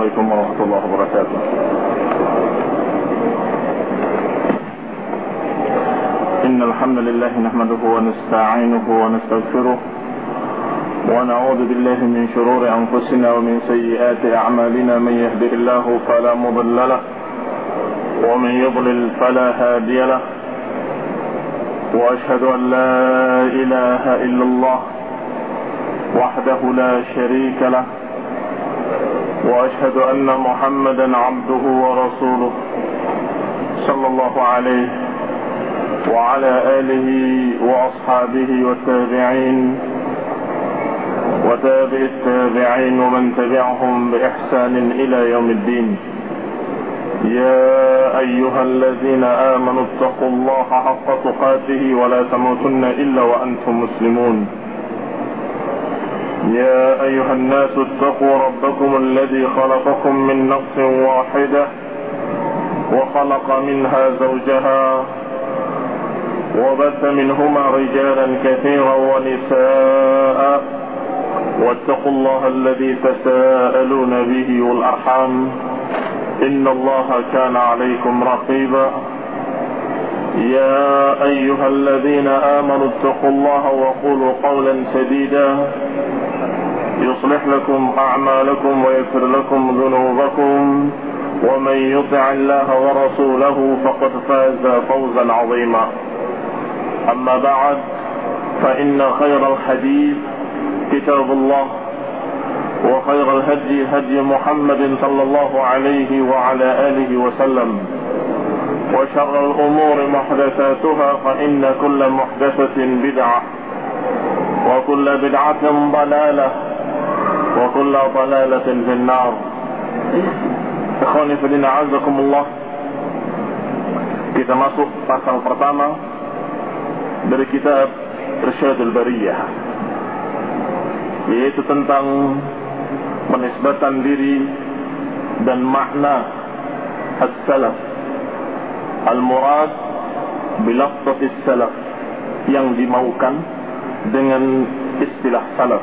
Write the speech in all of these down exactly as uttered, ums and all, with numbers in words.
عليكم ورحمة الله وبركاته. إن الحمد لله نحمده ونستعينه ونستغفره ونعوذ بالله من شرور أنفسنا ومن سيئات أعمالنا. من يهده الله فلا مضل له ومن يضلل فلا هادي له، وأشهد أن لا إله إلا الله وحده لا شريك له، وأشهد أن محمدا عبده ورسوله صلى الله عليه وعلى آله وأصحابه والتابعين وتابع التابعين ومن تبعهم بإحسان إلى يوم الدين. يا أيها الذين آمنوا اتقوا الله حق تقاته ولا تموتن إلا وأنتم مسلمون. يا أيها الناس اتقوا ربكم الذي خلقكم من نفس واحدة وخلق منها زوجها وبث منهما رجالا كثيرا ونساء، واتقوا الله الذي تساءلون به والأرحام إن الله كان عليكم رقيبا. يا أيها الذين آمنوا اتقوا الله وقولوا قولا سديدا يصلح لكم أعمالكم ويغفر لكم ذنوبكم، ومن يطع الله ورسوله فقد فاز فوزا عظيما. أما بعد، فإن خير الحديث كتاب الله، وخير الهدي هدي محمد صلى الله عليه وعلى آله وسلم، وشر الأمور محدثاتها، فإن كل محدثة بدعة وكل بدعة ضلالة وكل ضلالة في النار. Ikhwani fillah, a'azzakumullah. Kita masuk pasal pertama dari kitab Irsyadul Bariyah, yaitu tentang penisbatan diri dan makna as-salaf. Al-murad bilafzatis salaf, yang dimaukan dengan istilah salaf.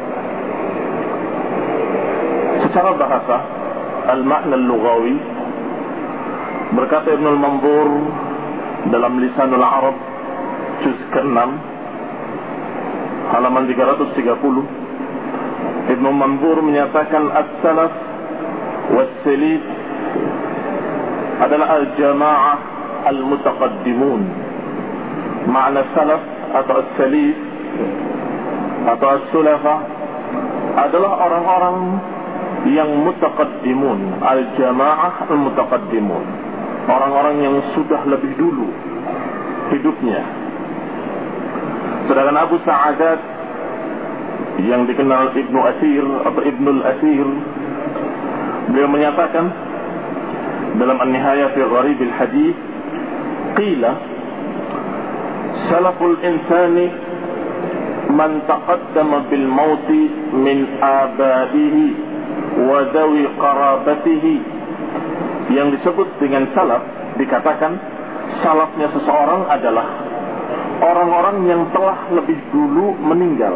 Secara bahasa, al-makna al-lughawi, berkata Ibn al-Manzur dalam Lisanul Arab juz keenam halaman tiga ratus tiga puluh, Ibn Manzur menyatakan as-salaf was-salif adalah al-jama'ah al-mutaqaddimun. Makna salaf atau as-salif atau as-sulafa adalah orang-orang yang mutaqaddimun, al-jama'ah al-mutaqaddimun, orang-orang yang sudah lebih dulu hidupnya. Sedangkan Abu Sa'adat yang dikenal Ibnu Asir atau Ibnul Asir, beliau menyatakan dalam An-Nihayah fi Gharib al-Hadith, qila salaful insani man taqaddama bil mauti min abaihi wa dawi qarabatihi. Yang disebut dengan salaf, dikatakan salafnya seseorang adalah orang-orang yang telah lebih dulu meninggal,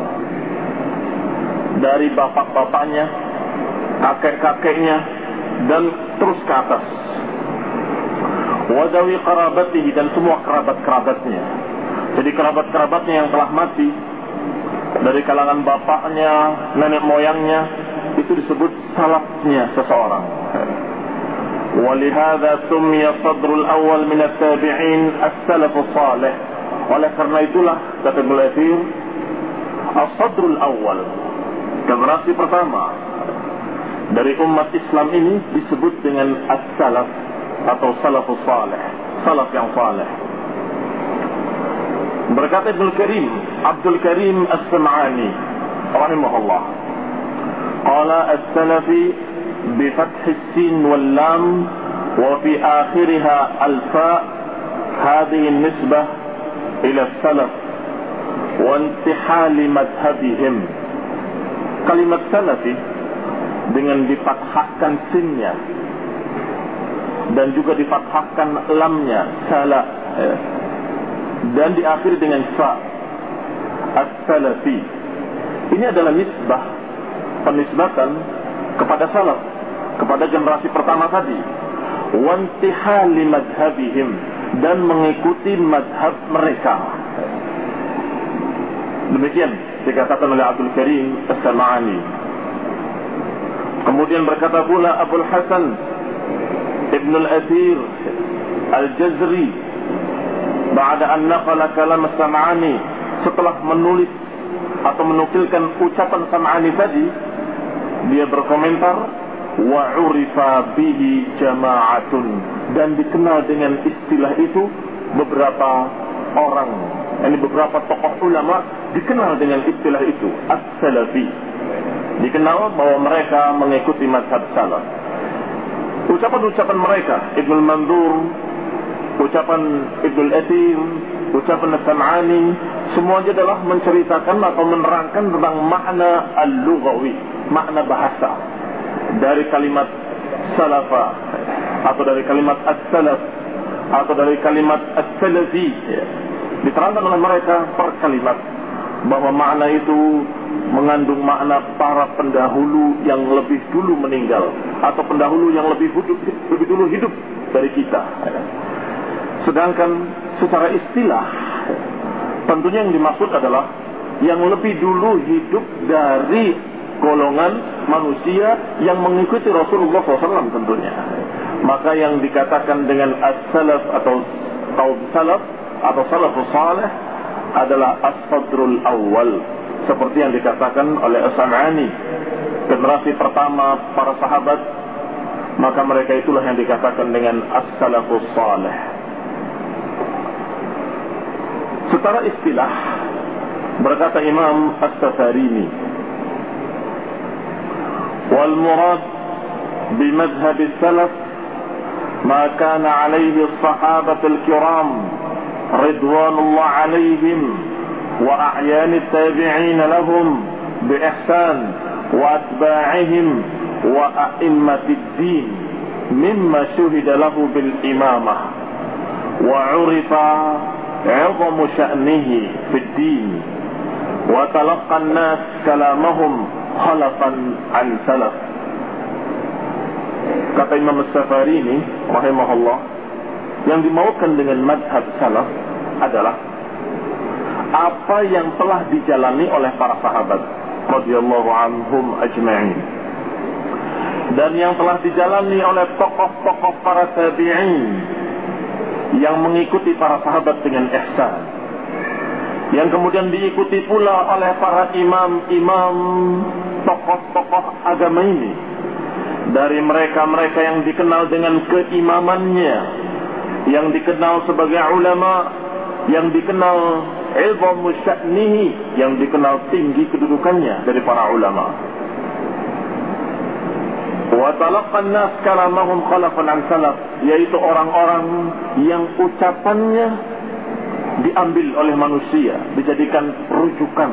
dari bapak-bapaknya, kakek-kakeknya, dan terus ke atas. Wadawi qarabatihi, dan semua kerabat-kerabatnya. Jadi kerabat-kerabatnya yang telah mati, dari kalangan bapaknya, nenek moyangnya, itu disebut salafnya seseorang. Walihada summiya sadrul awal min at-tabi'in as-salafus salih. Oleh karena itulah, kata Ibnu Athir, as-sadrul awal, generasi pertama dari umat Islam ini disebut dengan as-salaf atau salafus salih, salaf yang salih. Berkata Ibnu Karim, Abdul Karim As-Sam'ani rahimahullah, qala as-salafi bi fathi as-sin wal lam wa fi akhiriha al-fa. Hadhihi an-nisbah ila as-salaf wa intihal madhhabihim. Kalimat salafi dengan difathahkan sinnya dan juga difathahkan lamnya, salah, dan diakhiri dengan fa, as-salafi. Ini adalah nisbah, penisbatan kepada salaf, kepada generasi pertama tadi, wantihali madhabihim, dan mengikuti madhab mereka. Demikian dikatakan oleh Abdul Karim As-Sam'ani. Kemudian berkata pula Abul Hasan Ibn al-Athir Al-Jazri, ba'da an naqala kalam As-Sam'ani, setelah menulis atau menukilkan ucapan Sam'ani tadi, dia berkomentar, wa urifa bihi jama'atun, dan dikenal dengan istilah itu beberapa orang, ini beberapa tokoh ulama dikenal dengan istilah itu, as-salafi. Dikenal bahwa mereka mengikuti mazhab salaf. Ucapan-ucapan mereka, Ibnul Mandur, ucapan Ibnul Athir, ucapan As-Sam'ani, semuanya adalah menceritakan atau menerangkan tentang makna al-lughawi, makna bahasa dari kalimat salafa, atau dari kalimat as-salaf, atau dari kalimat as-salafi. Diterangkan oleh mereka per kalimat bahwa makna itu mengandung makna para pendahulu yang lebih dulu meninggal, atau pendahulu yang lebih hidup, lebih dulu hidup dari kita. Sedangkan secara istilah, tentunya yang dimaksud adalah yang lebih dulu hidup dari golongan manusia yang mengikuti Rasulullah shallallahu alaihi wasallam tentunya. Maka yang dikatakan dengan as-salaf atau kaum salaf atau salafus salih adalah as-sadrul awal, seperti yang dikatakan oleh As-Sam'ani, generasi pertama para sahabat, maka mereka itulah yang dikatakan dengan as-salafus salih. Secara istilah, berkata Imam As-Safarini, wal murad bimadhhab as-salaf ma kana alayhi as-sahabatul kiram ridwanullah alayhim wa a'yan at-tabi'in lahum bi ihsan wa atba'ihim wa a'immatid din mimma syuhida lahu bil imamah wa 'urifa 'idhamu sya'nihi fid din wa talaqqa an-nas kalamahum khalafan an salaf. Kata Imam As-Safarini rahimahullah, yang dimaukan dengan madhab salaf adalah apa yang telah dijalani oleh para sahabat radhiyallahu anhum ajma'in, dan yang telah dijalani oleh tokoh-tokoh para tabi'in yang mengikuti para sahabat dengan ihsan, yang kemudian diikuti pula oleh para imam-imam tokoh-tokoh agama ini, dari mereka-mereka yang dikenal dengan keimamannya, yang dikenal sebagai ulama, yang dikenal ilmu sya'nihi, yang dikenal tinggi kedudukannya dari para ulama. Wa talaqqan nas kalamahum khalafan an salaf, yaitu orang-orang yang ucapannya diambil oleh manusia, dijadikan rujukan.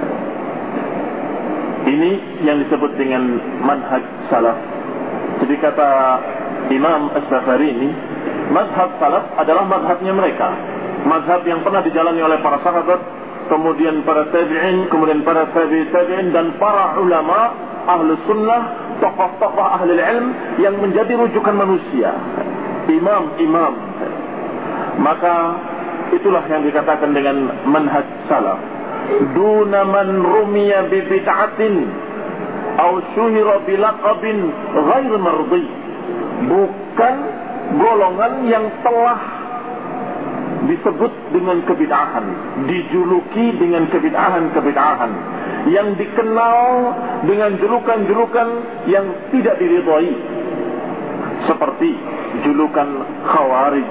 Ini yang disebut dengan manhaj salaf. Jadi kata Imam As-Safarini, mazhab salaf adalah mazhabnya mereka, mazhab yang pernah dijalani oleh para sahabat, kemudian para tabi'in, kemudian para tabi'i tabi'in, dan para ulama ahlu sunnah, tokoh-tokoh ahli ilm yang menjadi rujukan manusia, imam-imam. Maka itulah yang dikatakan dengan manhaj salaf. Duna man rumiya bi bid'atin aw syuhira bi laqabin ghair mardi, bukan golongan yang telah disebut dengan kebid'ahan, dijuluki dengan kebid'ahan-kebid'ahan, yang dikenal dengan julukan-julukan yang tidak diridhai, seperti julukan khawarij,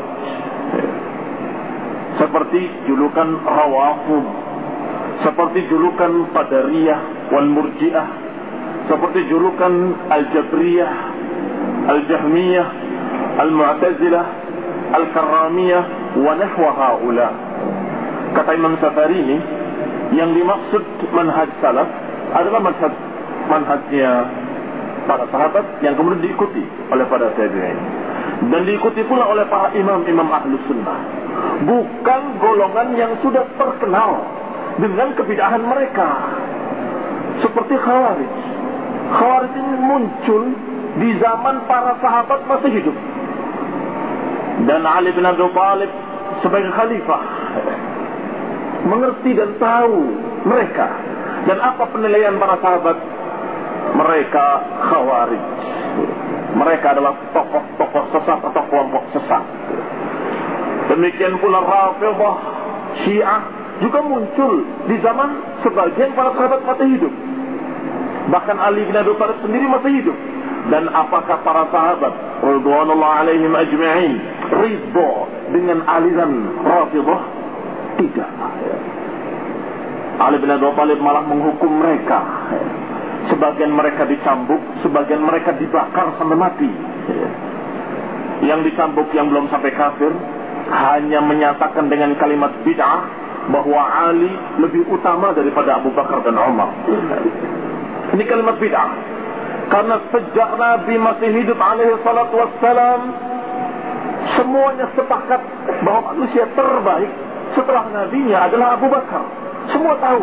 seperti julukan rawafid, seperti julukan qadariyah wal murji'ah, seperti julukan al-jabriyah, al-jahmiyah, al-mu'tazilah, al-karramiyah wa nahwa haula. Kata Imam Safarini, yang dimaksud manhaj salaf adalah manhaj manhajnya para sahabat yang kemudian diikuti oleh para tabi'in, dan diikuti pula oleh para imam-imam ahlus sunnah, bukan golongan yang sudah terkenal dengan kebid'ahan mereka seperti khawarij. Khawarij ini muncul di zaman para sahabat masih hidup. Dan Ali bin Abi Thalib sebagai khalifah mengerti dan tahu mereka. Dan apa penilaian para sahabat? Mereka Khawarij. Mereka adalah tokoh-tokoh sesat atau kelompok sesat. Demikian pula Rafidhah, Syiah juga muncul di zaman sebagian para sahabat masih hidup. Bahkan Ali bin Abi Thalib sendiri masih hidup. Dan apakah para sahabat radhiyallahu alaihim ajma'in ridha dengan aliran Rafidhah? Tidak. Ali bin Abi Thalib malah menghukum mereka. Sebagian mereka dicambuk, sebagian mereka dibakar sampai mati. Yang dicambuk yang belum sampai kafir hanya menyatakan dengan kalimat bid'ah bahwa Ali lebih utama daripada Abu Bakar dan Umar. Ini kalimat bid'ah. Karena sejak Nabi masih hidup alaihi salatu wassalam, semuanya sepakat bahwa manusia terbaik setelah Nabinya adalah Abu Bakar. Semua tahu.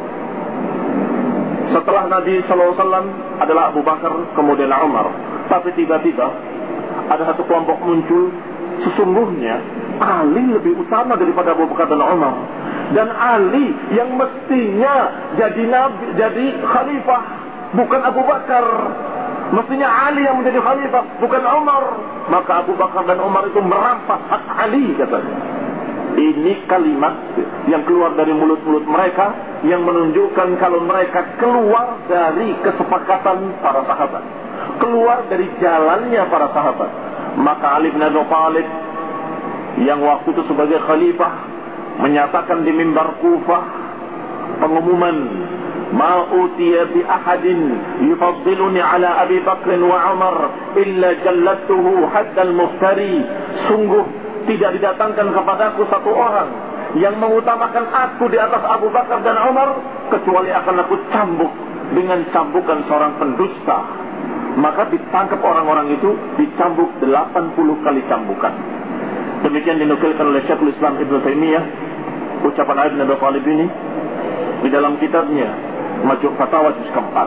Setelah Nabi sallallahu alaihi wasallam adalah Abu Bakar, kemudian Umar. Tapi tiba-tiba ada satu kelompok muncul, sesungguhnya Ali lebih utama daripada Abu Bakar dan Umar. Dan Ali yang mestinya jadi nabi, jadi khalifah, bukan Abu Bakar. Mestinya Ali yang menjadi khalifah, bukan Umar. Maka Abu Bakar dan Umar itu merampas hak Ali, katanya. Ini kalimat yang keluar dari mulut-mulut mereka, yang menunjukkan kalau mereka keluar dari kesepakatan para sahabat, keluar dari jalannya para sahabat. Maka Ali bin Abi Thalib yang waktu itu sebagai khalifah menyatakan di mimbar Kufah pengumuman, ma utiya bi ahadin yufaddiluni ala Abi Bakr wa Umar illa jallatuhu haddal muftari. Sungguh tidak didatangkan kepadaku satu orang yang mengutamakan aku di atas Abu Bakar dan Umar, kecuali akan aku cambuk dengan cambukan seorang pendusta. Maka ditangkap orang-orang itu, dicambuk delapan puluh kali cambukan. Demikian dinukilkan oleh Syekhul Islam Ibnu Taimiyah ucapan Ali bin Abi Thalib ini di dalam kitabnya Majmu' Fatawa juz keempat.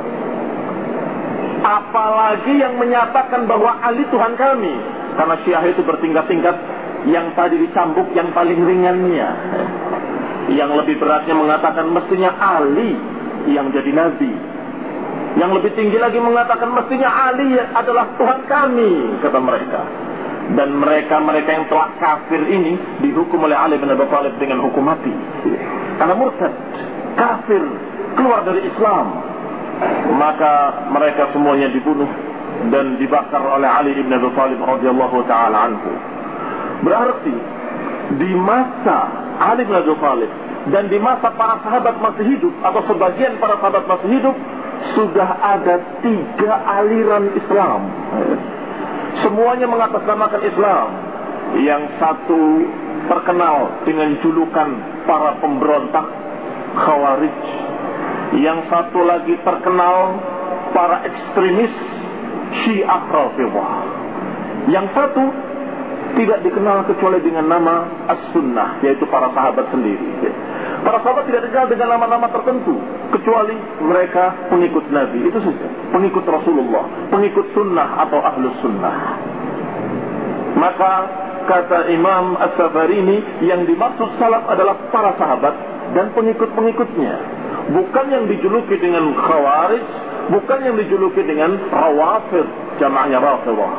Apalagi yang menyatakan bahwa Ali Tuhan kami. Karena Syiah itu bertingkat-tingkat, yang tadi dicambuk yang paling ringannya, yang lebih beratnya mengatakan mestinya Ali yang jadi nabi, yang lebih tinggi lagi mengatakan mestinya Ali adalah Tuhan kami, kata mereka. Dan mereka-mereka yang telah kafir ini dihukum oleh Ali bin Abi Thalib dengan hukum mati, karena murtad, kafir, keluar dari Islam. Maka mereka semuanya dibunuh dan dibakar oleh Ali bin Abi Thalib radhiyallahu taala anhu. Berarti di masa Ali bin Abi Thalib dan di masa para sahabat masih hidup, atau sebagian para sahabat masih hidup, sudah ada tiga aliran Islam. Semuanya mengatasnamakan Islam. Yang satu terkenal dengan julukan para pemberontak Khawarij. Yang satu lagi terkenal para ekstremis Syiah Rafidhah. Yang satu tidak dikenal kecuali dengan nama As-Sunnah, yaitu para sahabat sendiri. Para sahabat tidak dikenal dengan nama-nama tertentu, kecuali mereka pengikut Nabi, itu saja. Pengikut Rasulullah, pengikut Sunnah atau Ahlus Sunnah. Maka kata Imam As-Safarini, yang dimaksud salaf adalah para sahabat dan pengikut-pengikutnya. Bukan yang dijuluki dengan Khawarij, bukan yang dijuluki dengan Rawafid, jamaahnya Rafidhah.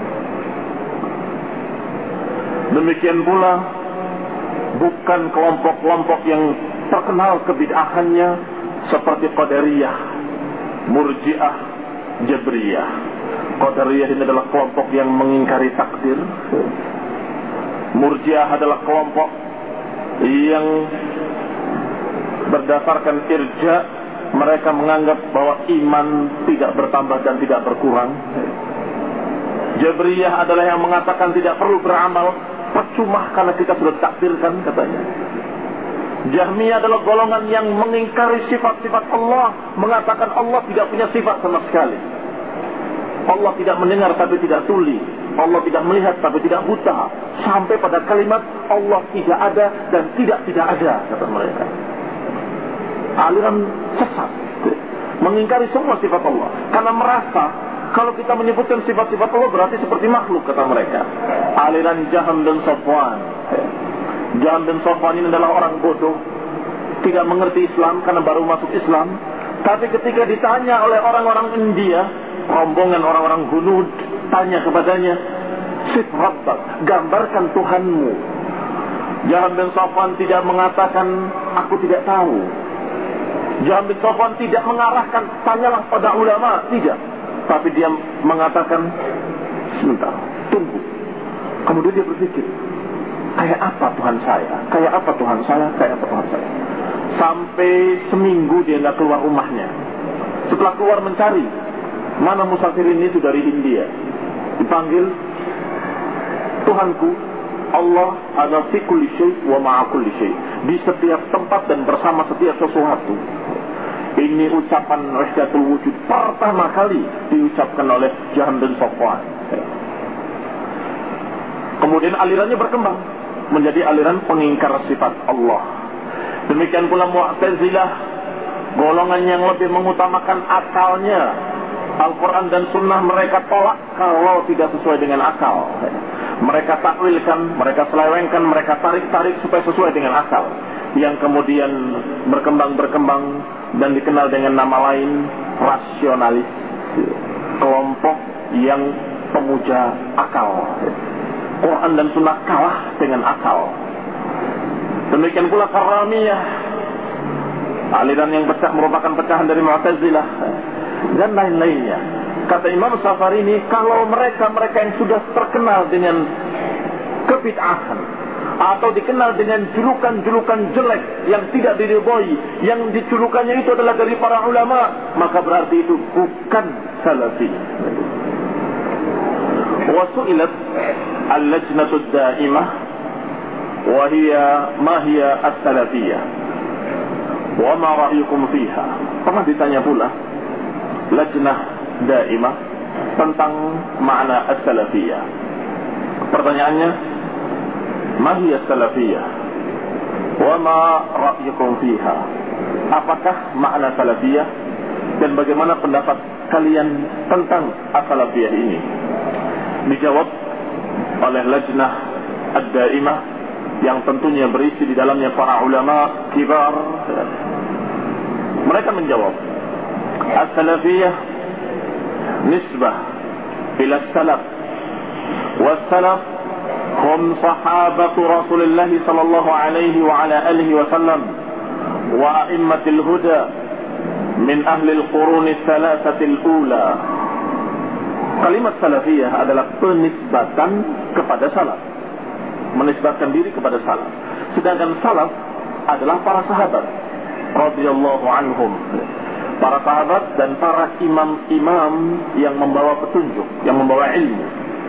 Demikian pula bukan kelompok-kelompok yang terkenal kebid'ahannya seperti Qadariyah, Murji'ah, Jabriyah. Qadariyah ini adalah kelompok yang mengingkari takdir. Murji'ah adalah kelompok yang berdasarkan irja, mereka menganggap bahwa iman tidak bertambah dan tidak berkurang. Jabriyah adalah yang mengatakan tidak perlu beramal, percuma karena kita sudah takdirkan, katanya. Jahmiyah adalah golongan yang mengingkari sifat-sifat Allah, mengatakan Allah tidak punya sifat sama sekali. Allah tidak mendengar tapi tidak tuli, Allah tidak melihat tapi tidak buta, sampai pada kalimat Allah tidak ada dan tidak tidak ada, kata mereka. Aliran sesat, mengingkari semua sifat Allah karena merasa Kalau kita menyebutkan sifat-sifat Allah berarti seperti makhluk, kata mereka. Aliran Jaham dan Safwan. Jaham dan Safwan ini adalah orang bodoh, tidak mengerti Islam karena baru masuk Islam. Tapi ketika ditanya oleh orang-orang India, rombongan orang-orang Hunud, tanya kepadanya, Sif Rabbak, gambarkan Tuhanmu. Jaham bin Safwan tidak mengatakan, aku tidak tahu. Jaham bin Safwan tidak mengarahkan, tanyalah pada ulama, tidak. Tapi dia mengatakan, sebentar, tunggu. Kemudian dia berpikir, kayak apa Tuhan saya? Kayak apa Tuhan saya? Kayak apa Tuhan saya? Sampai seminggu dia nggak keluar rumahnya. Setelah keluar mencari, mana musafirin itu dari India. Dipanggil, Tuhanku, Allah ada fi kulli syai' wa ma'a kulli syai'. Di setiap tempat dan bersama setiap sesuatu. Ini ucapan wahdatul wujud pertama kali diucapkan oleh Jaham bin Safwan. Kemudian alirannya berkembang menjadi aliran pengingkar sifat Allah. Demikian pula Mu'tazilah, golongan yang lebih mengutamakan akalnya. Al-Quran dan Sunnah mereka tolak kalau tidak sesuai dengan akal. Mereka takwilkan, mereka selewengkan, mereka tarik-tarik supaya sesuai dengan akal. Yang kemudian berkembang-berkembang dan dikenal dengan nama lain, rasionalis. Kelompok yang pemuja akal. Quran dan Sunnah kalah dengan akal. Demikian pula Karamiyah, aliran yang pecah merupakan pecahan dari Mu'tazilah dan lain-lainnya. Kata Imam Safarini, kalau mereka-mereka yang sudah terkenal dengan kebid'ahan atau dikenal dengan julukan-julukan jelek yang tidak diridhoi, yang dijulukannya itu adalah dari para ulama, maka berarti itu bukan salafi. Wa su'ilat al-lajnatu ad-da'imah wa hiya ma hiya as-salafiyah wa ma ra'yukum fiha. Pernah ditanya pula lajnah daimah tentang makna as-salafiyah. Pertanyaannya, ma hiya as-salafiyah wa ma ra'yukum fiha? Apakah makna salafiyah dan bagaimana pendapat kalian tentang as-salafiyah ini? Dijawab oleh lajnah ad-daimah yang tentunya berisi di dalamnya para ulama kibar. Mereka menjawab, as-salafiyah nisbah ila salaf, was-salaf hum sahabatu Rasulullah sallallahu alaihi wa ala alihi wa sallam wa a'immatil huda min ahli al-qurun ats-tsalatsati al-ula. Kalimat salafiyah adalah penisbatan kepada salaf, menisbatkan diri kepada salaf. Sedangkan salaf adalah para sahabat radhiyallahu anhum, para sahabat dan para imam-imam yang membawa petunjuk, yang membawa ilmu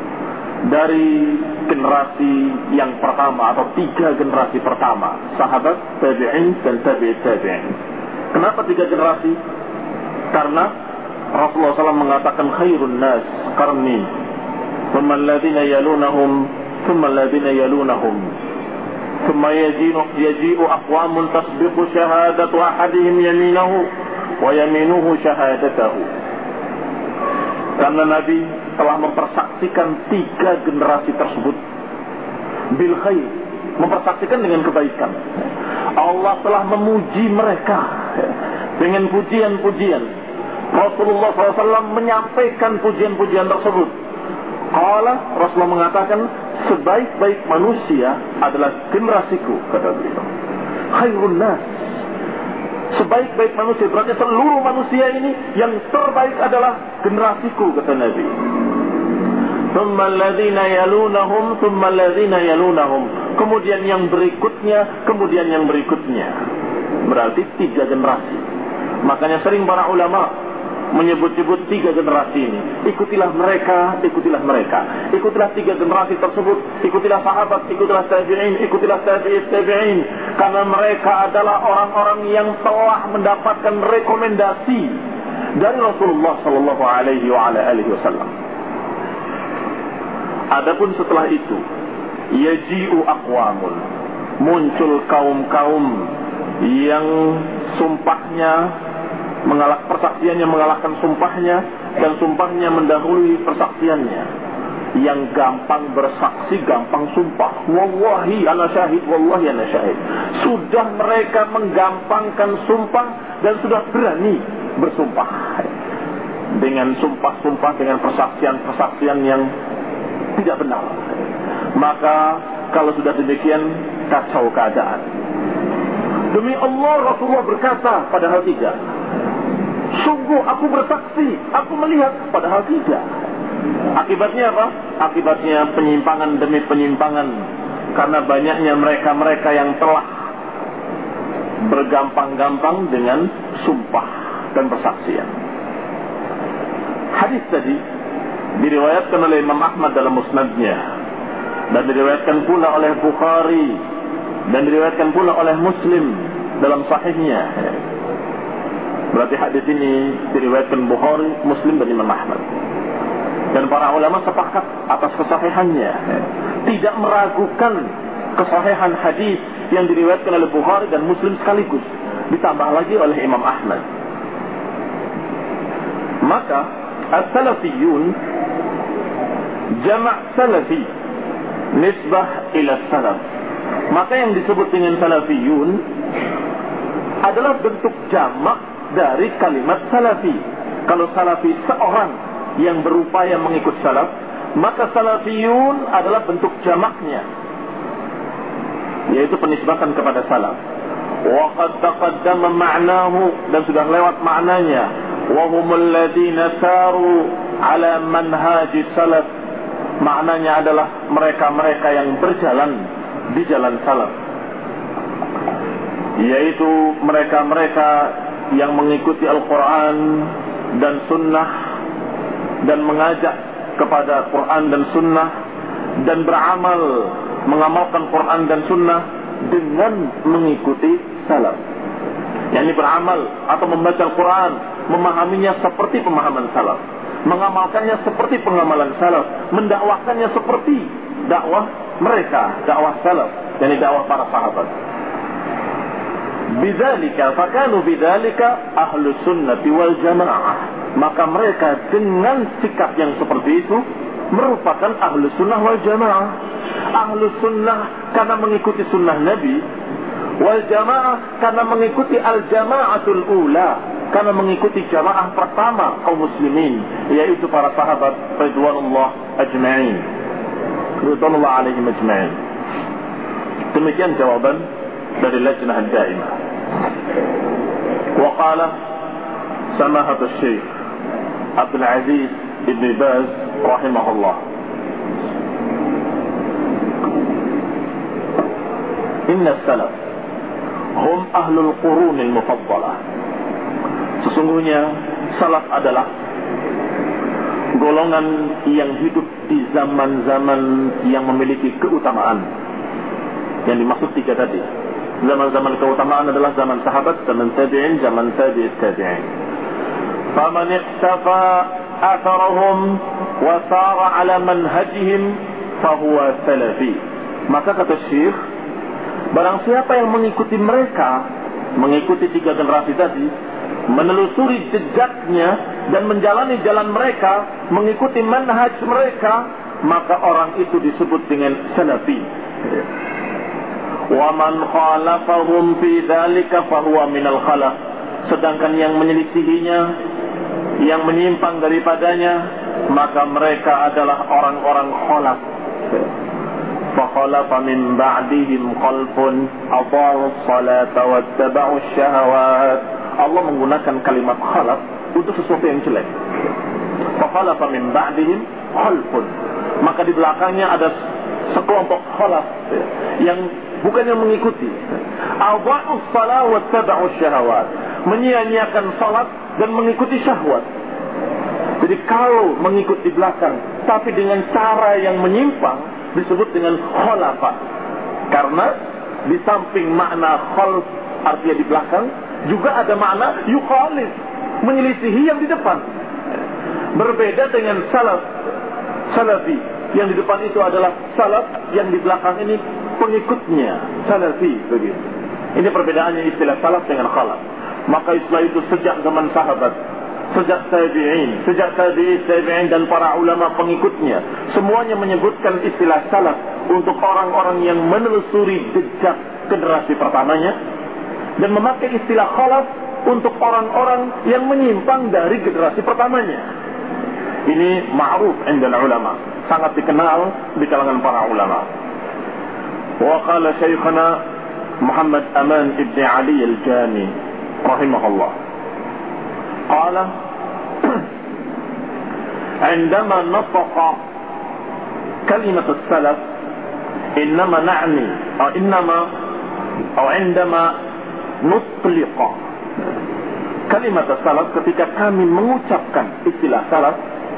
dari generasi yang pertama atau tiga generasi pertama, sahabat, tabi'in dan tabi'it tabi'in. Kenapa tiga generasi? Karena Rasulullah shallallahu alaihi wasallam mengatakan khairun nas qarni, thumma alladhina yalunahum, thumma alladhina yalunahum, thumma yaji'u yaji'u aqwamun tasbiqu shahadatu ahadihim yaminahu wa yaminuhu syahadatahu. Karena Nabi telah mempersaksikan tiga generasi tersebut bil khair, mempersaksikan dengan kebaikan. Allah telah memuji mereka dengan pujian-pujian. Rasulullah shallallahu alaihi wasallam menyampaikan pujian-pujian tersebut. Qala, Rasulullah mengatakan, sebaik-baik manusia adalah generasiku, kata beliau. Khairun nas, sebaik-baik manusia, berarti seluruh manusia ini yang terbaik adalah generasiku, kata Nabi. Thumma alladhina yalunahum, thumma alladhina yalunahum. Kemudian yang berikutnya, kemudian yang berikutnya. Berarti tiga generasi. Makanya sering para ulama menyebut-nyebut tiga generasi ini. Ikutilah mereka, ikutilah mereka. Ikutilah tiga generasi tersebut. Ikutilah sahabat, ikutilah tabi'in, ikutilah tabi'it tabi'in. Karena mereka adalah orang-orang yang telah mendapatkan rekomendasi dari Rasulullah sallallahu alaihi wa ala alihi wasallam. Adapun setelah itu, yaji'u aqwamun, muncul kaum-kaum yang sumpahnya mengalahkan persaksiannya, mengalahkan sumpahnya, dan sumpahnya mendahului persaksiannya. Yang gampang bersaksi, gampang sumpah. Wallahi ana syahid, wallahi ana syahid. Sudah mereka menggampangkan sumpah dan sudah berani bersumpah dengan sumpah-sumpah, dengan persaksian-persaksian yang tidak benar. Maka kalau sudah demikian, kacau keadaan. Demi Allah, Rasulullah berkata, padahal tidak. Sungguh aku bersaksi, aku melihat, padahal tidak. Akibatnya apa? Akibatnya penyimpangan demi penyimpangan. Karena banyaknya mereka-mereka yang telah bergampang-gampang dengan sumpah dan persaksian. Hadis tadi diriwayatkan oleh Imam Ahmad dalam musnadnya, dan diriwayatkan pula oleh Bukhari, dan diriwayatkan pula oleh Muslim dalam sahihnya. Berarti hadis ini diriwayatkan Bukhari, Muslim, dan Imam Ahmad. Dan para ulama sepakat atas kesahihannya, tidak meragukan kesahihan hadis yang diriwayatkan oleh Bukhari dan Muslim sekaligus, ditambah lagi oleh Imam Ahmad. Maka as-salafiyun jama' salafi nisbah ila salaf. Maka yang disebut dengan salafiyun adalah bentuk jamak dari kalimat salafi. Kalau salafi seorang yang berupaya mengikut salaf, maka salafiyun adalah bentuk jamaknya, yaitu penisbatan kepada salaf. Wa qad taqaddama ma'nahu, dan sudah lewat maknanya, wa humul ladzina saru ala manhaji salaf. Maknanya adalah mereka-mereka yang berjalan di jalan salaf, yaitu mereka-mereka yang mengikuti Al-Quran dan Sunnah, dan mengajak kepada Quran dan Sunnah, dan beramal mengamalkan Quran dan Sunnah dengan mengikuti salaf. Yang ini beramal atau membaca Al-Quran, memahaminya seperti pemahaman salaf, mengamalkannya seperti pengamalan salaf, mendakwakannya seperti dakwah mereka, dakwah salaf, yakni dakwah para sahabat. Bidzalika fakanu bidzalika ahlus sunnati wal jamaah. Maka mereka dengan sikap yang seperti itu merupakan ahlus sunnah wal jamaah. Ahlus sunnah karena mengikuti sunnah Nabi, wal jamaah karena mengikuti al jamaatul ula, karena mengikuti jamaah pertama kaum muslimin, yaitu para sahabat radhiyallahu ajma'in, radhiyallahu alaihim ajma'in. Demikian jawaban dari lajnah ad-daimah. Wa qala samahatul syekh Abdul Aziz Ibn Baz rahimahullah, inna salaf hum ahlul qurunil mufaddalah. Sesungguhnya salaf adalah golongan yang hidup di zaman-zaman yang memiliki keutamaan. Yang dimaksud tiga tadi. Zaman-zaman keutamaan adalah zaman sahabat, zaman tabi'in, zaman tabi'it tabi'in. Faman iqtafa atharahum wa sara ala manhajihim fahuwa salafi. Maka kata Syekh, barang siapa yang mengikuti mereka, mengikuti tiga generasi tadi, menelusuri jejaknya dan menjalani jalan mereka, mengikuti manhaj mereka, maka orang itu disebut dengan salafi. Wa man khalafahum fi dzalika fahuwa minal khalaf. Sedangkan yang menyelisihinya, yang menyimpang daripadanya, maka mereka adalah orang-orang khalaf. Fa khalafa min ba'dihim khalfun adha'u as-salata wattaba'u asy-syahawat. Allah menggunakan kalimat khalaf untuk sesuatu yang jelek. Fa khalafa min ba'dihim khalfun. Maka di belakangnya ada sekelompok khalaf yang bukannya mengikuti. Adha'u as-salata wattaba'u asy-syahawat. Menyia-nyiakan salat dan mengikuti syahwat. Jadi kalau mengikuti belakang tapi dengan cara yang menyimpang disebut dengan khalafa. Karena di samping makna khalf artinya di belakang, juga ada makna yukhalif, menyelisihi yang di depan. Berbeda dengan salaf, salafi. Yang di depan itu adalah salaf, yang di belakang ini pengikutnya, salafi begitu. Ini perbedaannya istilah salaf dengan khalaf. Maka istilah itu sejak zaman sahabat, sejak tabi'in, sejak tabi'in, tabi'in dan para ulama pengikutnya, semuanya menyebutkan istilah salaf untuk orang-orang yang menelusuri jejak generasi pertamanya, dan memakai istilah khalaf untuk orang-orang yang menyimpang dari generasi pertamanya. Ini ma'ruf indal ulama, sangat dikenal di kalangan para ulama. Wa qala syekhana Muhammad Aman ibn Ali al-Jami rahimahullah, qala عندما نطق كلمة السلف إنما نعني أو إنما أو عندما نطلق كلمة السلف, ketika kami mengucapkan istilah salaf,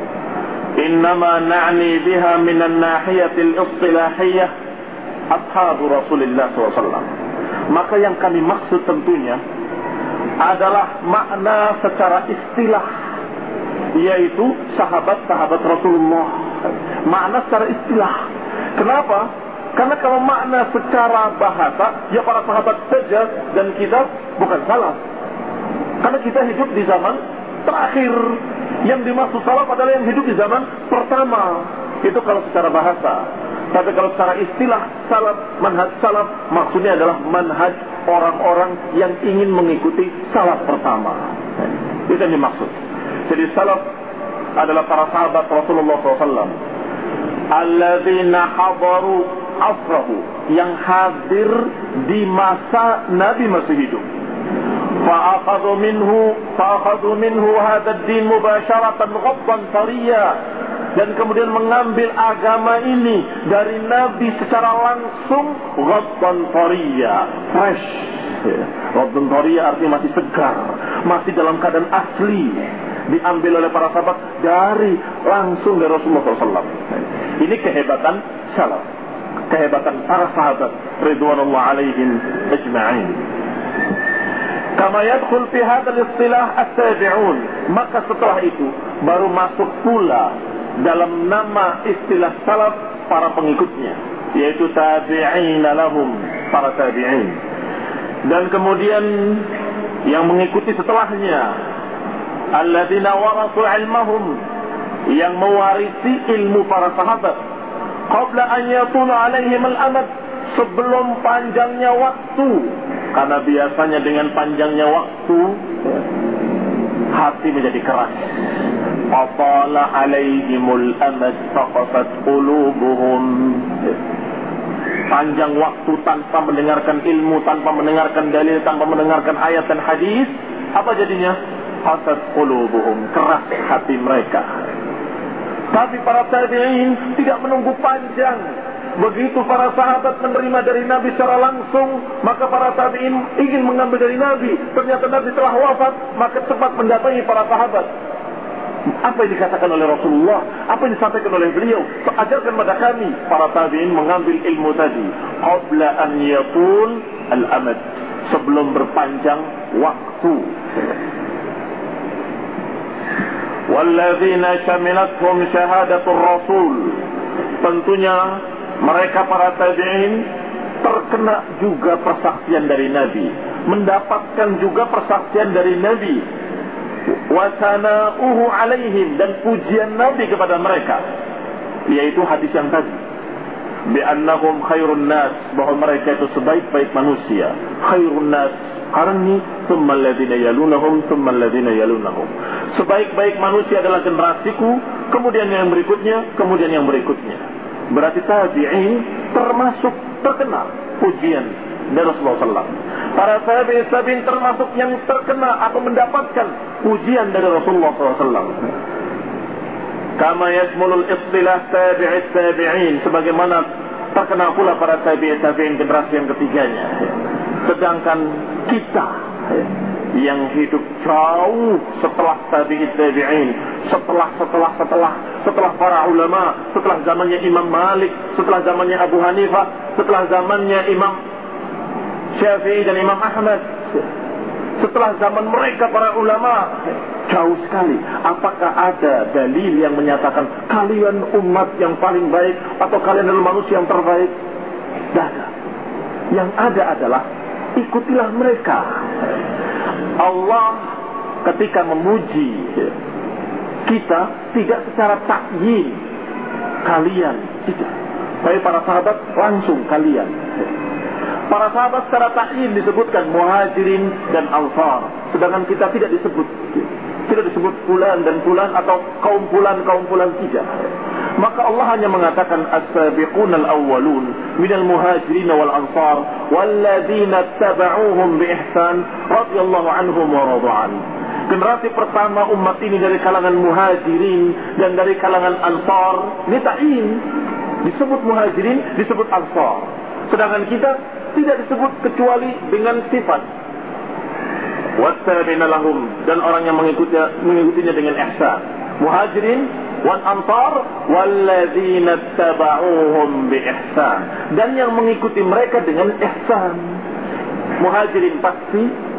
إنما نعني بها من الناحية الاصطلاحية أصحاب رسول الله صلى الله عليه وسلم, maka yang kami maksud tentunya adalah makna secara istilah, yaitu sahabat-sahabat Rasulullah. Makna secara istilah. Kenapa? Karena kalau makna secara bahasa, ya para sahabat saja dan kita bukan salaf. Karena kita hidup di zaman terakhir. Yang dimaksud salaf adalah yang hidup di zaman pertama. Itu kalau secara bahasa. Tapi kalau secara istilah, salaf, manhaj salaf, maksudnya adalah manhaj orang-orang yang ingin mengikuti salaf pertama. Itu yang dimaksud. Jadi salaf adalah para sahabat Rasulullah shallallahu alaihi wasallam, alladzina hadaru asrahu, yang hadir di masa Nabi masih hidup. Fa'akhadhu minhu fa'akhadhu minhu hadha ad-din mubasharatan ghaddan tariya, dan kemudian mengambil agama ini dari Nabi secara langsung, ghaddan tariya, fresh. Ghaddan tariya artinya masih segar, masih dalam keadaan asli, diambil oleh para sahabat dari langsung dari Rasulullah shallallahu alaihi wasallam. Ini kehebatan salaf, kehebatan para sahabat ridwanullah alaihim ajma'in. Kama yadkhul fi hadzal istilah at-tabi'un, maka setelah itu baru masuk pula dalam nama istilah salaf para pengikutnya, yaitu tabi'ina lahum, para tabi'in. Dan kemudian yang mengikuti setelahnya, alladzina warathu ilmahum, yang mewarisi ilmu para sahabat, qabla an yatula alaihim al-amad, sebelum panjangnya waktu. Karena biasanya dengan panjangnya waktu hati menjadi keras. Qatala alaihimul amad faqasat qulubuhum. Panjang waktu tanpa mendengarkan ilmu, tanpa mendengarkan dalil, tanpa mendengarkan ayat dan hadis, apa jadinya? Qasat qulubuhum, keras hati mereka. Tapi para tabi'in tidak menunggu panjang. Begitu para sahabat menerima dari Nabi secara langsung, maka para tabi'in ingin mengambil dari Nabi. Ternyata Nabi telah wafat, maka cepat mendatangi para sahabat. Apa yang dikatakan oleh Rasulullah, apa yang disampaikan oleh beliau, ajarkan pada kami. Para tabi'in mengambil ilmu tadi qabla an yatul al-amad, sebelum berpanjang waktu. Walladzina syamilathum syahadatul rasul, tentunya mereka para tabi'in terkena juga persaksian dari Nabi, mendapatkan juga persaksian dari Nabi, wasana'uhu alaihim, dan pujian Nabi kepada mereka, yaitu hadis yang tadi, bi'annahum khairun nas, bahwa mereka itu sebaik-baik manusia. Khairun nas qarni thumma alladhina yalunahum thumma alladhina yalunahum, sebaik-baik manusia adalah generasiku, kemudian yang berikutnya, kemudian yang berikutnya. Berarti tabi'in termasuk terkena pujian dari Rasulullah shallallahu alaihi wasallam. Para tabi'in tabi'in termasuk yang terkena atau mendapatkan pujian dari Rasulullah shallallahu alaihi wasallam. Kama yashmulul istilah tabi'it tabi'in, sebagaimana terkena pula para tabi'it tabi'in generasi yang ketiganya. Sedangkan kita yang hidup jauh setelah tabi'it tabi'in, setelah setelah setelah setelah para ulama, setelah zamannya Imam Malik, setelah zamannya Abu Hanifah, setelah zamannya Imam Syafi'i dan Imam Ahmad, setelah zaman mereka para ulama, jauh sekali. Apakah ada dalil yang menyatakan kalian umat yang paling baik atau kalian adalah manusia yang terbaik? Tidak ada. Yang ada adalah ikutilah mereka. Allah ketika memuji kita tidak secara takyin kalian, tidak. Tapi para sahabat langsung kalian. Para sahabat secara takyin disebutkan muhajirin dan ansar, sedangkan kita tidak disebut. Tidak disebut fulan dan fulan atau kaum fulan kaum fulan, tidak. Maka Allah hanya mengatakan as-sabiqunal awwalun minal muhajirin wal ansar walladzina tabauhum bi ihsan radhiyallahu anhum wa radwan. Generasi pertama umat ini dari kalangan muhajirin dan dari kalangan ansar, ini ta'in. Disebut muhajirin, disebut ansar. Sedangkan kita tidak disebut kecuali dengan sifat. Wattabi'ina lahum, dan orang yang mengikutinya, mengikutinya dengan ihsan. Muhajirin wal ansar walladzina tabauhum bi ihsan, dan yang mengikuti mereka dengan ihsan. Muhajirin pasti,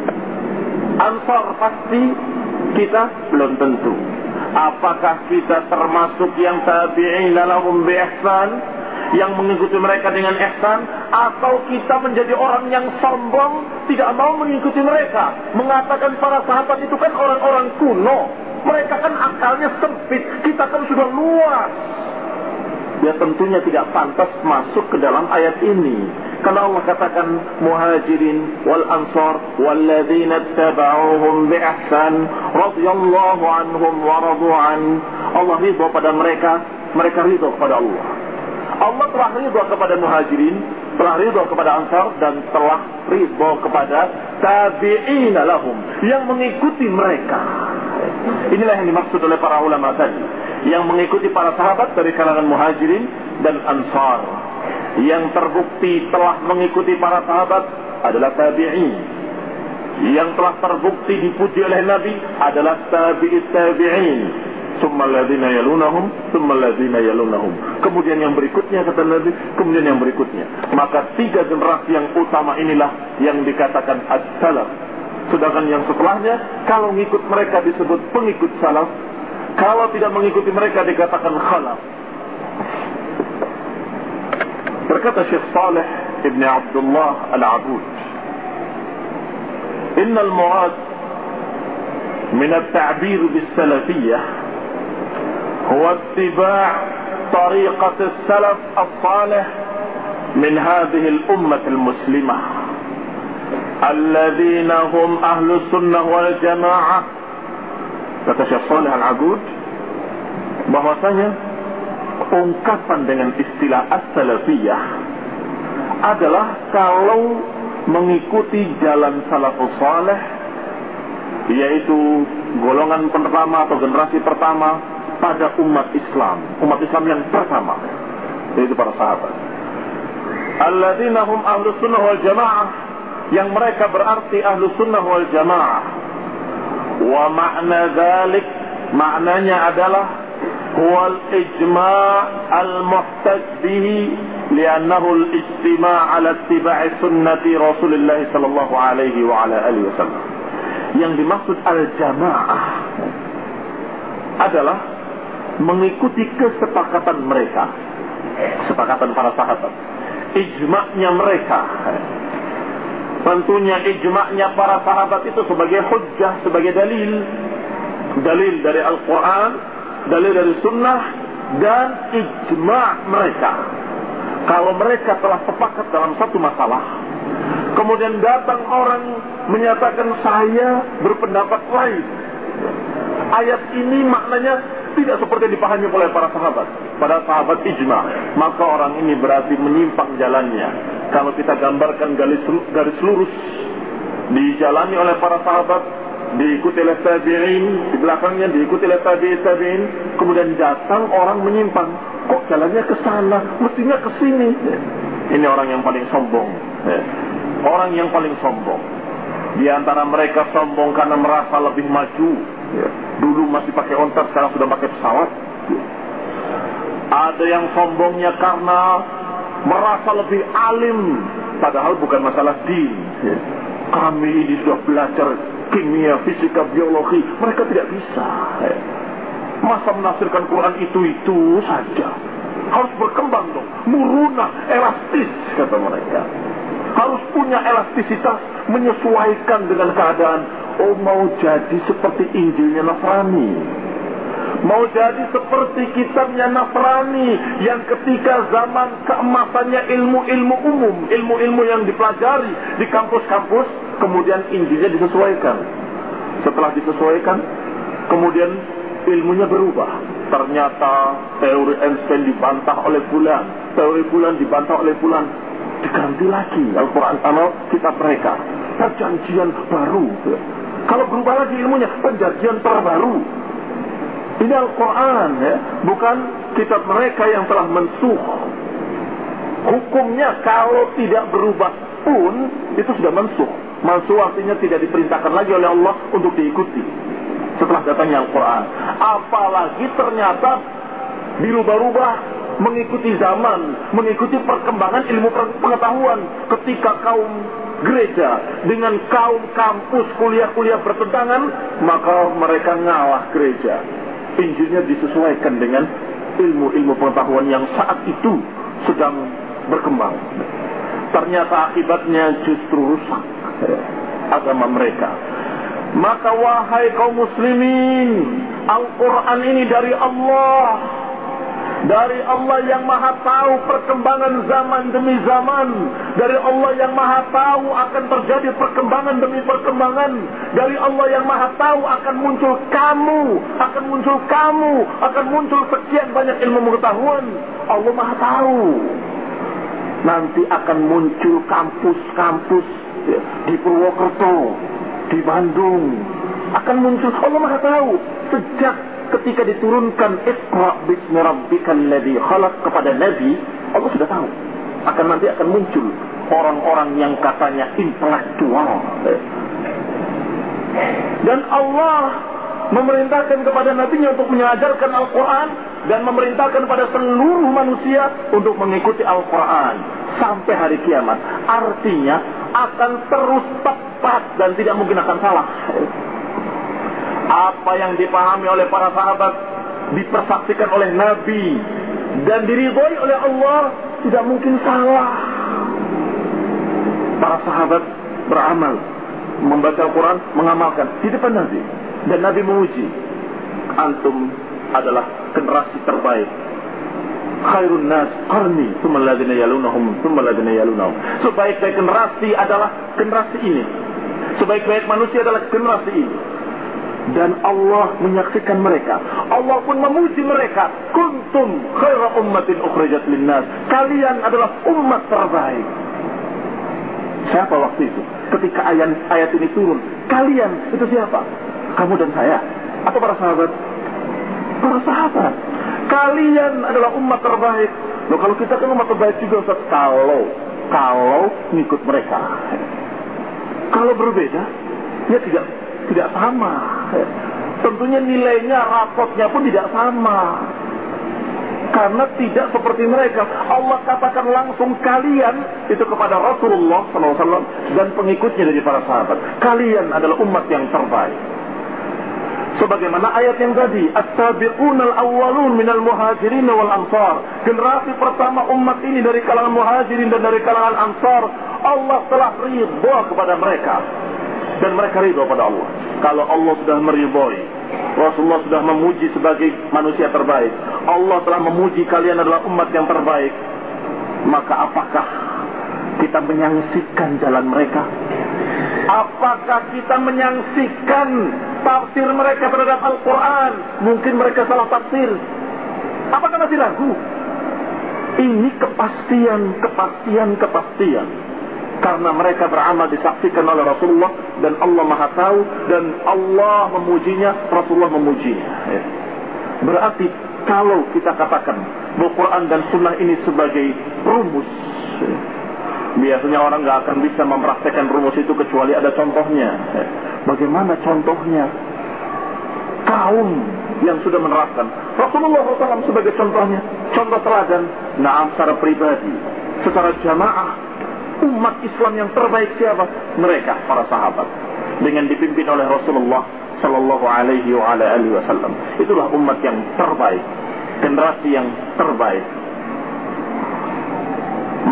ansar pasti, kita belum tentu. Apakah kita termasuk yang tabi'ina lahum bi ihsan, yang mengikuti mereka dengan ihsan, atau kita menjadi orang yang sombong, tidak mau mengikuti mereka, mengatakan para sahabat itu kan orang-orang kuno, mereka kan akalnya sempit, kita kan sudah luas. Ya tentunya tidak pantas masuk ke dalam ayat ini. Karena Allah katakan muhajirin wal ansar walladzina tabauhum bi ihsan radhiyallahu anhum wa radu an. Allah ridha pada mereka, mereka ridha kepada Allah. Allah telah ridha kepada muhajirin, telah ridha kepada ansar, dan telah ridha kepada tabi'ina lahum, yang mengikuti mereka. Inilah yang dimaksud oleh para ulama tadi, yang mengikuti para sahabat dari kalangan muhajirin dan ansar. Yang terbukti telah mengikuti para sahabat adalah tabi'in. Yang telah terbukti dipuji oleh Nabi adalah tabi'it tabi'in. Summal ladzina yalunahum, summal ladzina yalunahum. Kemudian yang berikutnya, kata Nabi, kemudian yang berikutnya. Maka tiga generasi yang utama inilah yang dikatakan as-salaf. Sedangkan yang setelahnya, kalau mengikut mereka disebut pengikut salaf, kalau tidak mengikuti mereka dikatakan khalaf. Berkata Syekh Saleh Ibn Abdullah Al-Abud, Innal murad min at-ta'bir bis-salafiyyah huwa ittiba' tariqat as-salaf as-salih min hadhihi al-ummah al-muslimah alladhina hum ahlus sunnah wal jamaah. Kata Syekh Saleh Al-Abud bahwasanya ungkapan dengan istilah as-salafiyah adalah kalau mengikuti jalan salafus saleh, yaitu golongan pertama atau generasi pertama pada umat Islam, umat Islam yang pertama, yaitu para sahabat. Alladzina hum ahlus sunnah wal jamaah, yang mereka berarti ahlus sunnah wal jamaah. Wa makna dzalik, maknanya adalah huwa al-ijma' al-muhtaj bihi li'annahu al-ijtima' ala ittiba'i sunnati Rasulullah sallallahu alaihi wa ala alihi wasallam. Yang dimaksud al-jamaah adalah mengikuti kesepakatan mereka, kesepakatan para sahabat, ijma'nya mereka. Tentunya ijma'nya para sahabat itu sebagai hujjah, sebagai dalil, dalil dari Al-Quran, dalil dari sunnah, dan ijma' mereka. Kalau mereka telah sepakat dalam satu masalah, kemudian datang orang menyatakan saya berpendapat lain, ayat ini maknanya tidak seperti dipahami oleh para sahabat, pada sahabat ijma', maka orang ini berarti menyimpang jalannya. Kalau kita gambarkan garis, garis lurus dijalani oleh para sahabat, diikuti oleh tabi'in, di belakangnya diikuti oleh tabi'in tabi'in, kemudian datang orang menyimpang, kok jalannya ke sana, mestinya ke sini. Ini orang yang paling sombong, orang yang paling sombong. Di antara mereka sombong karena merasa lebih maju. Dulu masih pakai onta, sekarang sudah pakai pesawat. Ada yang sombongnya karena merasa lebih alim, padahal bukan masalah din. Kami ini sudah belajar kimia, fisika, biologi, mereka tidak bisa. Masa menafsirkan Quran itu-itu saja? Harus berkembang dong, muruna, elastis, kata mereka. Harus punya elastisitas, menyesuaikan dengan keadaan. Oh, mau jadi seperti Injilnya Nasrani, mau jadi seperti kitabnya Nasrani yang ketika zaman keemasannya ilmu-ilmu umum, ilmu-ilmu yang dipelajari di kampus-kampus, kemudian Injilnya disesuaikan. Setelah disesuaikan, kemudian ilmunya berubah. Ternyata teori Einstein dibantah oleh fulan, teori fulan dibantah oleh fulan. Diganti lagi Al-Quran atau kitab mereka, perjanjian baru. Kalau berubah lagi ilmunya, perjanjian terbaru. Ini Al-Quran, ya, bukan kitab mereka yang telah mensuh. Hukumnya kalau tidak berubah pun itu sudah mensuh. Mensuh artinya tidak diperintahkan lagi oleh Allah untuk diikuti setelah datangnya Al-Quran. Apalagi ternyata dirubah-rubah mengikuti zaman, mengikuti perkembangan ilmu pengetahuan. Ketika kaum gereja dengan kaum kampus kuliah-kuliah bertentangan, maka mereka ngalah gereja. Injilnya disesuaikan dengan ilmu-ilmu pengetahuan yang saat itu sedang berkembang. Ternyata akibatnya justru rusak agama mereka. Maka wahai kaum muslimin, Al-Quran ini dari Allah, dari Allah yang maha tahu perkembangan zaman demi zaman, dari Allah yang maha tahu akan terjadi perkembangan demi perkembangan, dari Allah yang maha tahu akan muncul kamu, akan muncul kamu, akan muncul sekian banyak ilmu pengetahuan. Allah maha tahu. Nanti akan muncul kampus-kampus ya, di Purwokerto, di Bandung, akan muncul. Allah maha tahu. Sejak ketika diturunkan Iqra bismi rabbikal ladzi khalaq kepada Nabi, Allah sudah tahu akan nanti akan muncul orang-orang yang katanya intelektual. Dan Allah memerintahkan kepada Nabi-Nya untuk mengajarkan Al-Quran dan memerintahkan kepada seluruh manusia untuk mengikuti Al-Quran sampai hari kiamat. Artinya akan terus tepat dan tidak mungkin akan salah. Apa yang dipahami oleh para sahabat, dipersaksikan oleh Nabi dan diridhoi oleh Allah, tidak mungkin salah. Para sahabat beramal, membaca Al-Quran, mengamalkan di depan Nabi, dan Nabi memuji, antum adalah generasi terbaik. Khairun nas qarni, tsumma alladziina yalunahum, tsumma alladziina yalunahum. Sebaik-baik generasi adalah generasi ini. Sebaik-baik manusia adalah generasi ini. Dan Allah menyaksikan mereka. Allah pun memuji mereka. Kuntum khaira ummatin ukhrijat linnas. Kalian adalah umat terbaik. Siapa waktu itu? Ketika ayat ayat ini turun, kalian itu siapa? Kamu dan saya atau para sahabat? Para sahabat. Kalian adalah umat terbaik. Loh, kalau kita kan umat terbaik juga, Ustaz. Kalau kalau ngikut mereka. Kalau berbeda, ya tidak tidak sama. Tentunya nilainya, rapotnya pun tidak sama. Karena tidak seperti mereka. Allah katakan langsung kalian itu kepada Rasulullah shallallahu alaihi wasallam dan pengikutnya dari para sahabat. Kalian adalah umat yang terbaik. Sebagaimana ayat yang tadi, as-sabiqunal awwalun minal muhajirin wal ansar. Generasi pertama umat ini dari kalangan muhajirin dan dari kalangan ansar, Allah telah ridha kepada mereka. Dan mereka ridha pada Allah. Kalau Allah sudah meridhai, Rasulullah sudah memuji sebagai manusia terbaik, Allah telah memuji kalian adalah umat yang terbaik, maka apakah kita menyaksikan jalan mereka? Apakah kita menyaksikan tafsir mereka terhadap Al-Quran? Mungkin mereka salah tafsir. Apakah masih ragu? Ini kepastian, kepastian, kepastian. Karena mereka beramal disaksikan oleh Rasulullah dan Allah Maha Tahu dan Allah memujinya, Rasulullah memujinya. Berarti kalau kita katakan bahwa Quran dan Sunnah ini sebagai rumus, biasanya orang nggak akan bisa mempraktekkan rumus itu kecuali ada contohnya. Bagaimana contohnya? Kaum yang sudah menerapkan. Rasulullah shallallahu alaihi wasallam sebagai contohnya, contoh teladan. Naam, secara pribadi, secara jamaah. Umat Islam yang terbaik siapa? Mereka, para sahabat. Dengan dipimpin oleh Rasulullah sallallahu alaihi wa ala alihi wasallam. Itulah umat yang terbaik, generasi yang terbaik.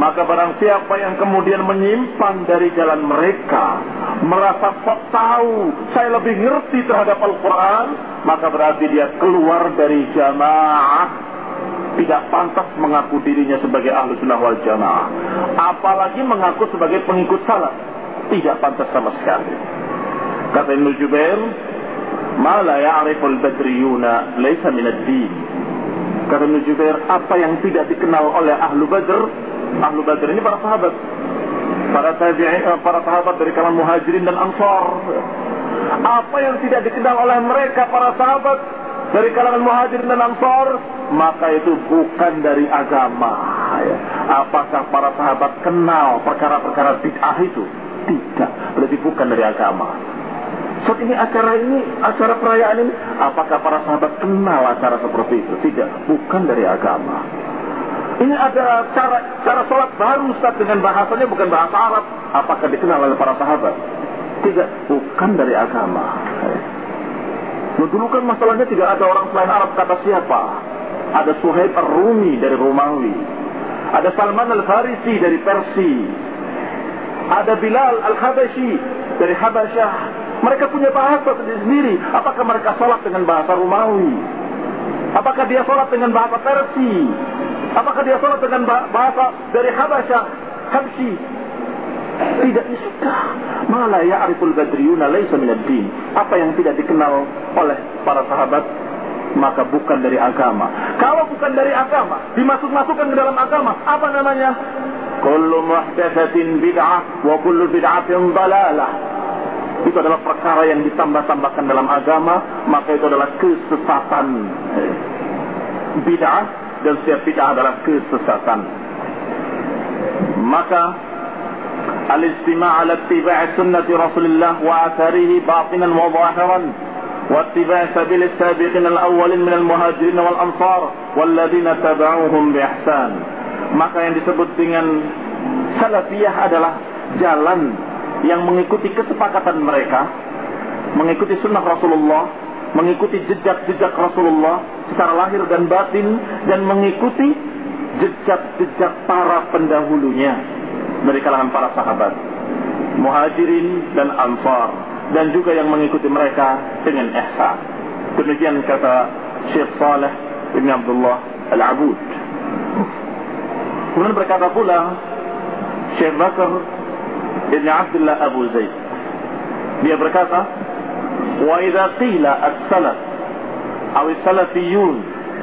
Maka barang siapa yang kemudian menyimpang dari jalan mereka, merasa sok tahu, saya lebih ngerti terhadap Al-Quran, maka berarti dia keluar dari jamaah, tidak pantas mengaku dirinya sebagai ahlu sunnah wal jamaah, apalagi mengaku sebagai pengikut salaf, tidak pantas sama sekali. Kata Ibnu Jubair, ma la ya'riful badriyuna laysa minad din. Kata Ibnu Jubair, apa yang tidak dikenal oleh ahlu Badr, ahlu Badr ini para sahabat, para tabi'in, para sahabat dari kalangan muhajirin dan ansar. Apa yang tidak dikenal oleh mereka para sahabat dari kalangan muhajirin dan ansar, maka itu bukan dari agama. Apakah para sahabat kenal perkara-perkara bid'ah itu? Tidak, berarti bukan dari agama. Saat ini acara ini, acara perayaan ini, apakah para sahabat kenal acara seperti itu? Tidak, bukan dari agama. Ini ada cara cara sholat baru, Ustaz, dengan bahasanya bukan bahasa Arab. Apakah dikenal oleh para sahabat? Tidak, bukan dari agama. Nah, dulu kan masalahnya tidak ada orang selain Arab, kata siapa? Ada Suhaib Ar-Rumi dari Romawi, ada Salman Al-Farisi dari Persi, ada Bilal Al-Habashi dari Habasyah. Mereka punya bahasa sendiri. Apakah mereka sholat dengan bahasa Romawi? Apakah dia sholat dengan bahasa Persi? Apakah dia sholat dengan bahasa dari Habasyah, Habsyi? Tidak suka. Mala ya'riful badriyuna laysa minad din. Apa yang tidak dikenal oleh para sahabat, maka bukan dari agama. Kalau bukan dari agama, dimasuk-masukkan ke dalam agama, apa namanya? Kullu muhdatsatin bid'ah wa kullu bid'atin dhalalah. Itu adalah perkara yang ditambah-tambahkan dalam agama, maka itu adalah kesesatan. Bid'ah dan setiap bid'ah adalah kesesatan. Maka al-istima' ala ittiba' sunnati Rasulullah wa atharihi batinan wa zahiran wa ittiba' sabil as-sabiqin al-awwalin min al-muhajirin wal ansar walladzina tabauhum bi ihsan. Maka yang disebut dengan salafiyah adalah jalan yang mengikuti kesepakatan mereka, mengikuti sunnah Rasulullah, mengikuti jejak-jejak Rasulullah secara lahir dan batin, dan mengikuti jejak-jejak para pendahulunya dari kalangan para sahabat, muhajirin dan ansar, dan juga yang mengikuti mereka dengan ihsan. Demikian kata Syekh Saleh Ibn Abdullah Al-Abud. Kemudian berkata pula Syekh Bakar Ibn Abdullah Abu Zaid, dia berkata, wa idza qila as-salaf aw as-salafiyun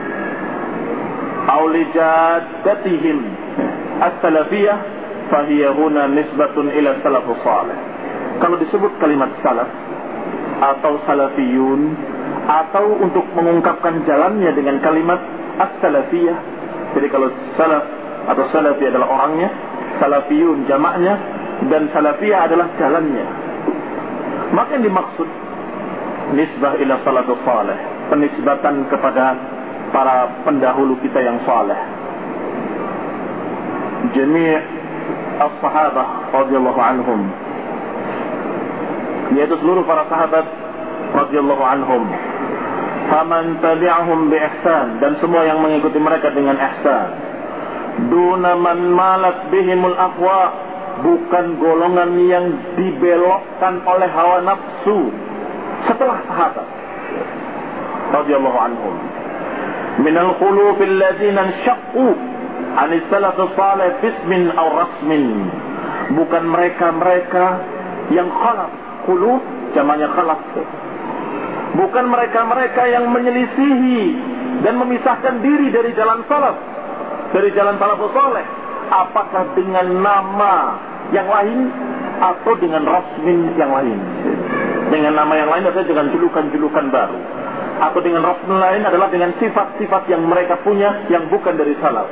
aw li jaddatihim as-salafiyah fahiya huna nisbatun ila salafus salih. Kalau disebut kalimat salaf atau salafiyun, atau untuk mengungkapkan jalannya dengan kalimat as-salafiyah. Jadi kalau salaf atau salafi adalah orangnya, salafiyun jamaknya, dan salafiyah adalah jalannya. Maka yang dimaksud nisbah ila salafus salih, penisbatan kepada para pendahulu kita yang saleh. Jami' as-sahabah radhiyallahu anhum, yaitu seluruh para sahabat radhiyallahu anhum. Faman tabi'ahum bi ihsan, dan semua yang mengikuti mereka dengan ihsan. Duna man malat bihimul aqwa, bukan golongan yang dibelokkan oleh hawa nafsu setelah sahabat radhiyallahu anhum. Minal khulufil ladzina syaqqu anis salafus salih bismin aw rasmin, bukan mereka-mereka yang khalaf. Khuluf jamaknya khalaf. Bukan mereka-mereka yang menyelisihi dan memisahkan diri dari jalan salaf, dari jalan salafus salih, apakah dengan nama yang lain atau dengan rasmin yang lain. Dengan nama yang lain adalah dengan julukan-julukan baru, atau dengan rasmin lain adalah dengan sifat-sifat yang mereka punya yang bukan dari salaf.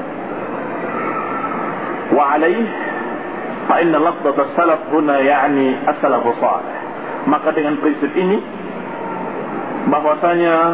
Wa alaih fa inna lafdhat as-salaf huna ya'ni as-salafus salih. Maka dengan prinsip ini, bahwasanya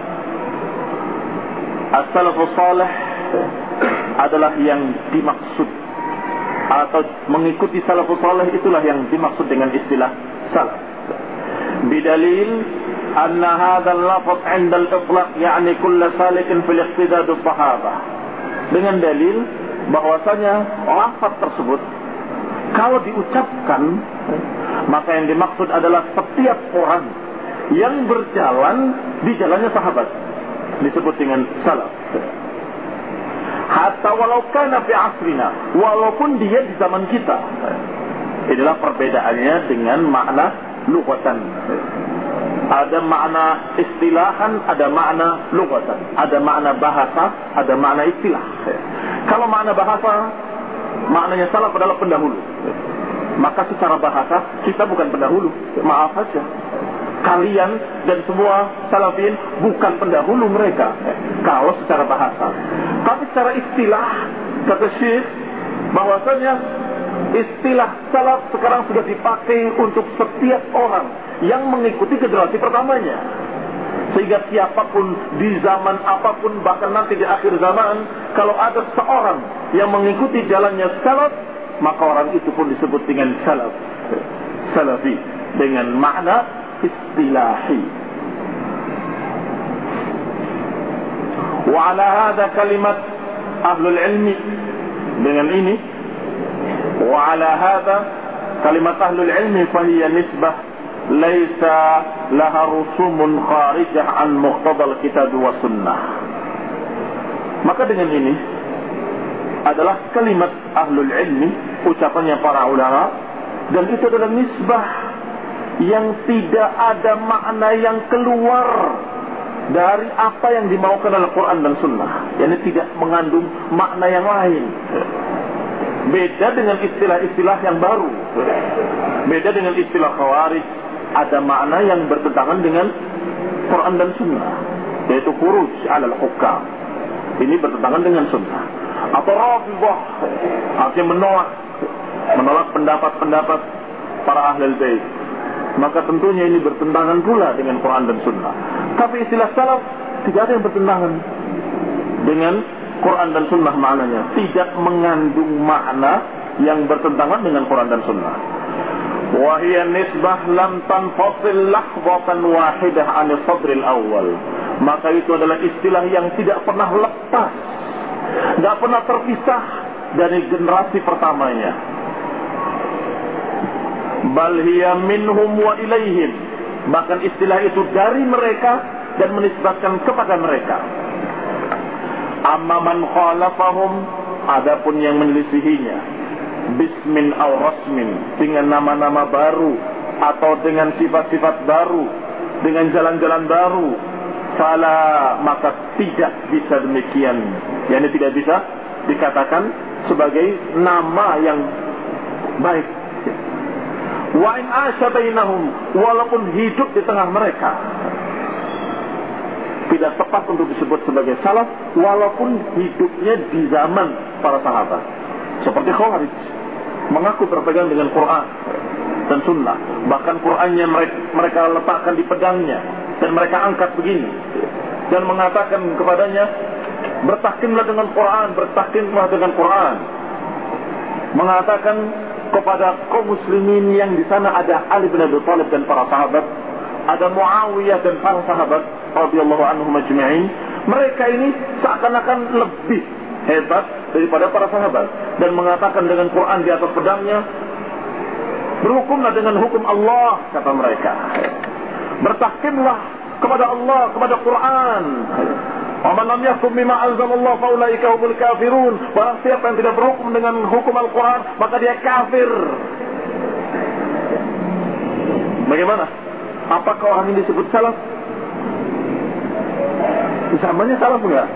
as-salafus salih adalah yang dimaksud, atau mengikuti salafus salih itulah yang dimaksud dengan istilah salaf. Bidalil anna hadzal lafz 'inda al-itlaq ya'ni kull salikin fil iqtida' bis-sahabah. Dengan dalil bahwasanya lafaz tersebut kalau diucapkan, maka yang dimaksud adalah setiap orang yang berjalan di jalannya sahabat, disebut dengan salaf. Hatta walau kana fi asrina, walaupun dia di zaman kita. Inilah perbedaannya dengan makna lughatan. Ada makna istilahan, ada makna lughatan. Ada makna bahasa, ada makna istilah. Kalau makna bahasa, maknanya salaf adalah pendahulu. Maka secara bahasa kita bukan pendahulu, maaf saja. Kalian dan semua salafin bukan pendahulu mereka, kalau secara bahasa. Tapi secara istilah, kata Syekh, bahwasanya istilah salaf sekarang sudah dipakai untuk setiap orang yang mengikuti generasi pertamanya. Sehingga siapapun di zaman apapun, bahkan nanti di akhir zaman, kalau ada seorang yang mengikuti jalannya salaf, maka orang itu pun disebut dengan salaf, salafi, dengan makna istilahi. Wa ala hadha kalimat ahlul ilmi, dengan ini, wa ala hadha kalimat ahlul ilmi fahiya nisbah laisa laha rusumun kharijah an muqtadal kitab wa sunnah. Maka dengan ini adalah kalimat ahlul ilmi, ucapannya para ulama, dan itu adalah nisbah yang tidak ada makna yang keluar dari apa yang dimaukan oleh Quran dan Sunnah. Yani tidak mengandung makna yang lain. Beda dengan istilah-istilah yang baru. Beda dengan istilah Khawarij, ada makna yang bertentangan dengan Quran dan Sunnah, yaitu khuruj alal hukam. Ini bertentangan dengan Sunnah. Atau Rafidhah, artinya menolak menolak pendapat-pendapat para ahlul bait. Maka tentunya ini bertentangan pula dengan Quran dan Sunnah. Tapi istilah salaf tidak ada yang bertentangan dengan Quran dan Sunnah maknanya. Tidak mengandung makna yang bertentangan dengan Quran dan Sunnah. Wahia nisbah lam tanfasil lahzatan wahidah anil sadril awal. Maka itu adalah istilah yang tidak pernah lepas, tidak pernah terpisah dari generasi pertamanya. Bal hiya minhum wa ilaihim, bahkan istilah itu dari mereka dan menisbatkan kepada mereka. Amma man khalafahum, adapun yang menyelisihinya, bismin aw rasmin, dengan nama-nama baru atau dengan sifat-sifat baru, dengan jalan-jalan baru, fala, maka tidak bisa demikian. Yani tidak bisa dikatakan sebagai nama yang baik. Wa in asya bainahum, walaupun hidup di tengah mereka, tidak tepat untuk disebut sebagai salaf walaupun hidupnya di zaman para sahabat. Seperti Khawarij, mengaku berpegang dengan Quran dan Sunnah, bahkan Qurannya mereka letakkan di pedangnya dan mereka angkat begini dan mengatakan kepadanya, bertahkimlah dengan Quran, bertahkimlah dengan Quran. Mengatakan kepada kaum muslimin yang di sana ada Ali bin Abi Thalib dan para sahabat, ada Muawiyah dan para sahabat radhiyallahu anhum ajma'in. Mereka ini seakan-akan lebih hebat daripada para sahabat dan mengatakan dengan Quran di atas pedangnya, berhukumlah dengan hukum Allah, kata mereka. Bertahkimlah kepada Allah, kepada Quran. Wa man lam yahkum bima anzalallahu fa ulaika humul kafirun. Barang siapa yang tidak berhukum dengan hukum Al-Quran, maka dia kafir. Bagaimana? Apakah orang ini disebut salaf? Zamannya salaf enggak?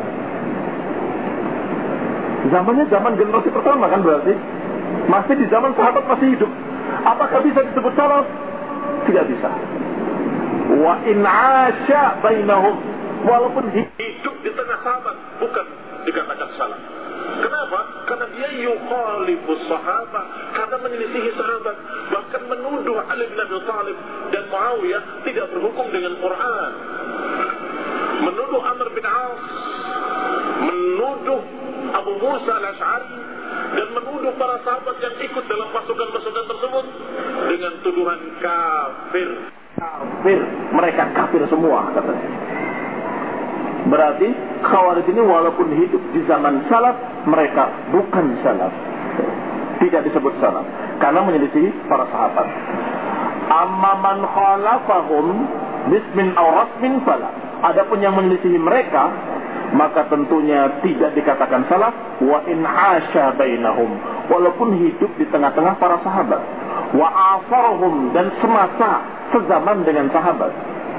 Zamannya zaman generasi pertama kan berarti. Masih di zaman sahabat masih hidup. Apakah bisa disebut salaf? Tidak bisa. Wa in 'asya bainahum, walaupun hidup di tengah sahabat, bukan dikatakan salaf. Kenapa? Karena dia yukhalifus sahabat, karena menyelisihi sahabat, bahkan menuduh Ali bin Abi Thalib dan Muawiyah tidak berhukum dengan Quran, menuduh Amr bin Auf, menuduh Abu Musa al-Ash'ari, dan menuduh para sahabat yang ikut dalam pasukan-pasukan tersebut dengan tuduhan kafir. Kafir, mereka kafir semua, katanya. Berarti Khawarij ini walaupun hidup di zaman salaf, mereka bukan salaf, tidak disebut salaf karena menyelisihi para sahabat. Amma man khalafahum bismin aw rasmin fala. Adapun yang menyelisihi mereka, maka tentunya tidak dikatakan salaf. Wa in asha bainahum, walaupun hidup di tengah-tengah para sahabat. Wa asarhum, dan semasa sezaman dengan sahabat.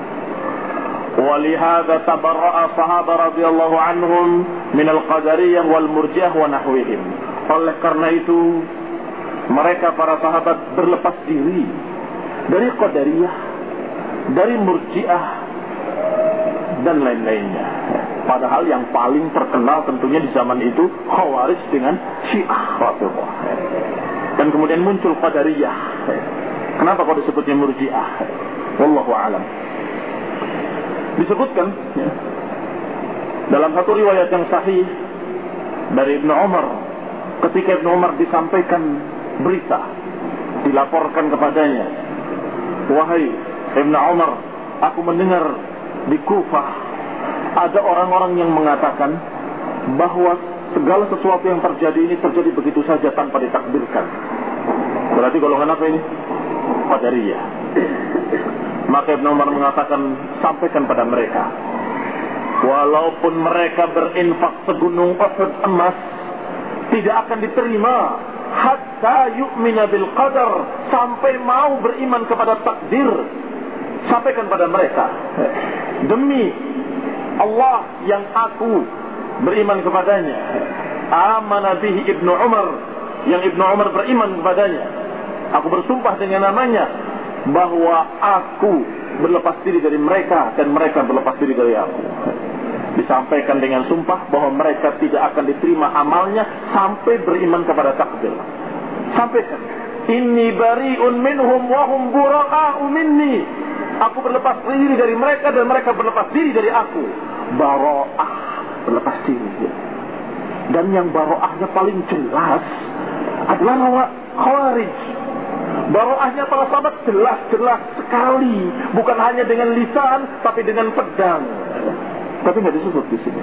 Walihada tabarra'a sahabat radhiyallahu anhum min al-qadariyah wal murji'ah wa nahwihim. Oleh karena itu mereka para sahabat berlepas diri dari qadariyah, dari murji'ah dan lain-lainnya. Padahal yang paling terkenal tentunya di zaman itu Khawarij dengan Syiah Rafidhah. Dan kemudian muncul qadariyah. Kenapa kok disebutnya murji'ah? Wallahu a'lam. Disebutkan ya, dalam satu riwayat yang sahih dari Ibnu Umar, ketika Ibnu Umar disampaikan berita, dilaporkan kepadanya, wahai Ibnu Umar, aku mendengar di Kufah ada orang-orang yang mengatakan bahwa segala sesuatu yang terjadi ini terjadi begitu saja tanpa ditakdirkan. Berarti golongan apa ini? Qadariyah. Maka Ibnu Umar mengatakan, sampaikan pada mereka, walaupun mereka berinfak segunung Uhud emas, tidak akan diterima hatta yu'mina bil qadar, sampai mau beriman kepada takdir. Sampaikan pada mereka, demi Allah yang aku beriman kepadanya, amana bihi Ibnu Umar, yang Ibnu Umar beriman kepadanya, aku bersumpah dengan namanya bahwa aku berlepas diri dari mereka dan mereka berlepas diri dari aku. Disampaikan dengan sumpah bahwa mereka tidak akan diterima amalnya sampai beriman kepada takdir. Sampaikan, inni bari'un minhum wa hum bura'a'u minni. Aku berlepas diri dari mereka dan mereka berlepas diri dari aku. Bara'ah, berlepas diri. Dan yang bara'ahnya paling jelas adalah Khawarij. Baroahnya para sahabat jelas-jelas sekali, bukan hanya dengan lisan, tapi dengan pedang. Tapi nggak disebut di sini.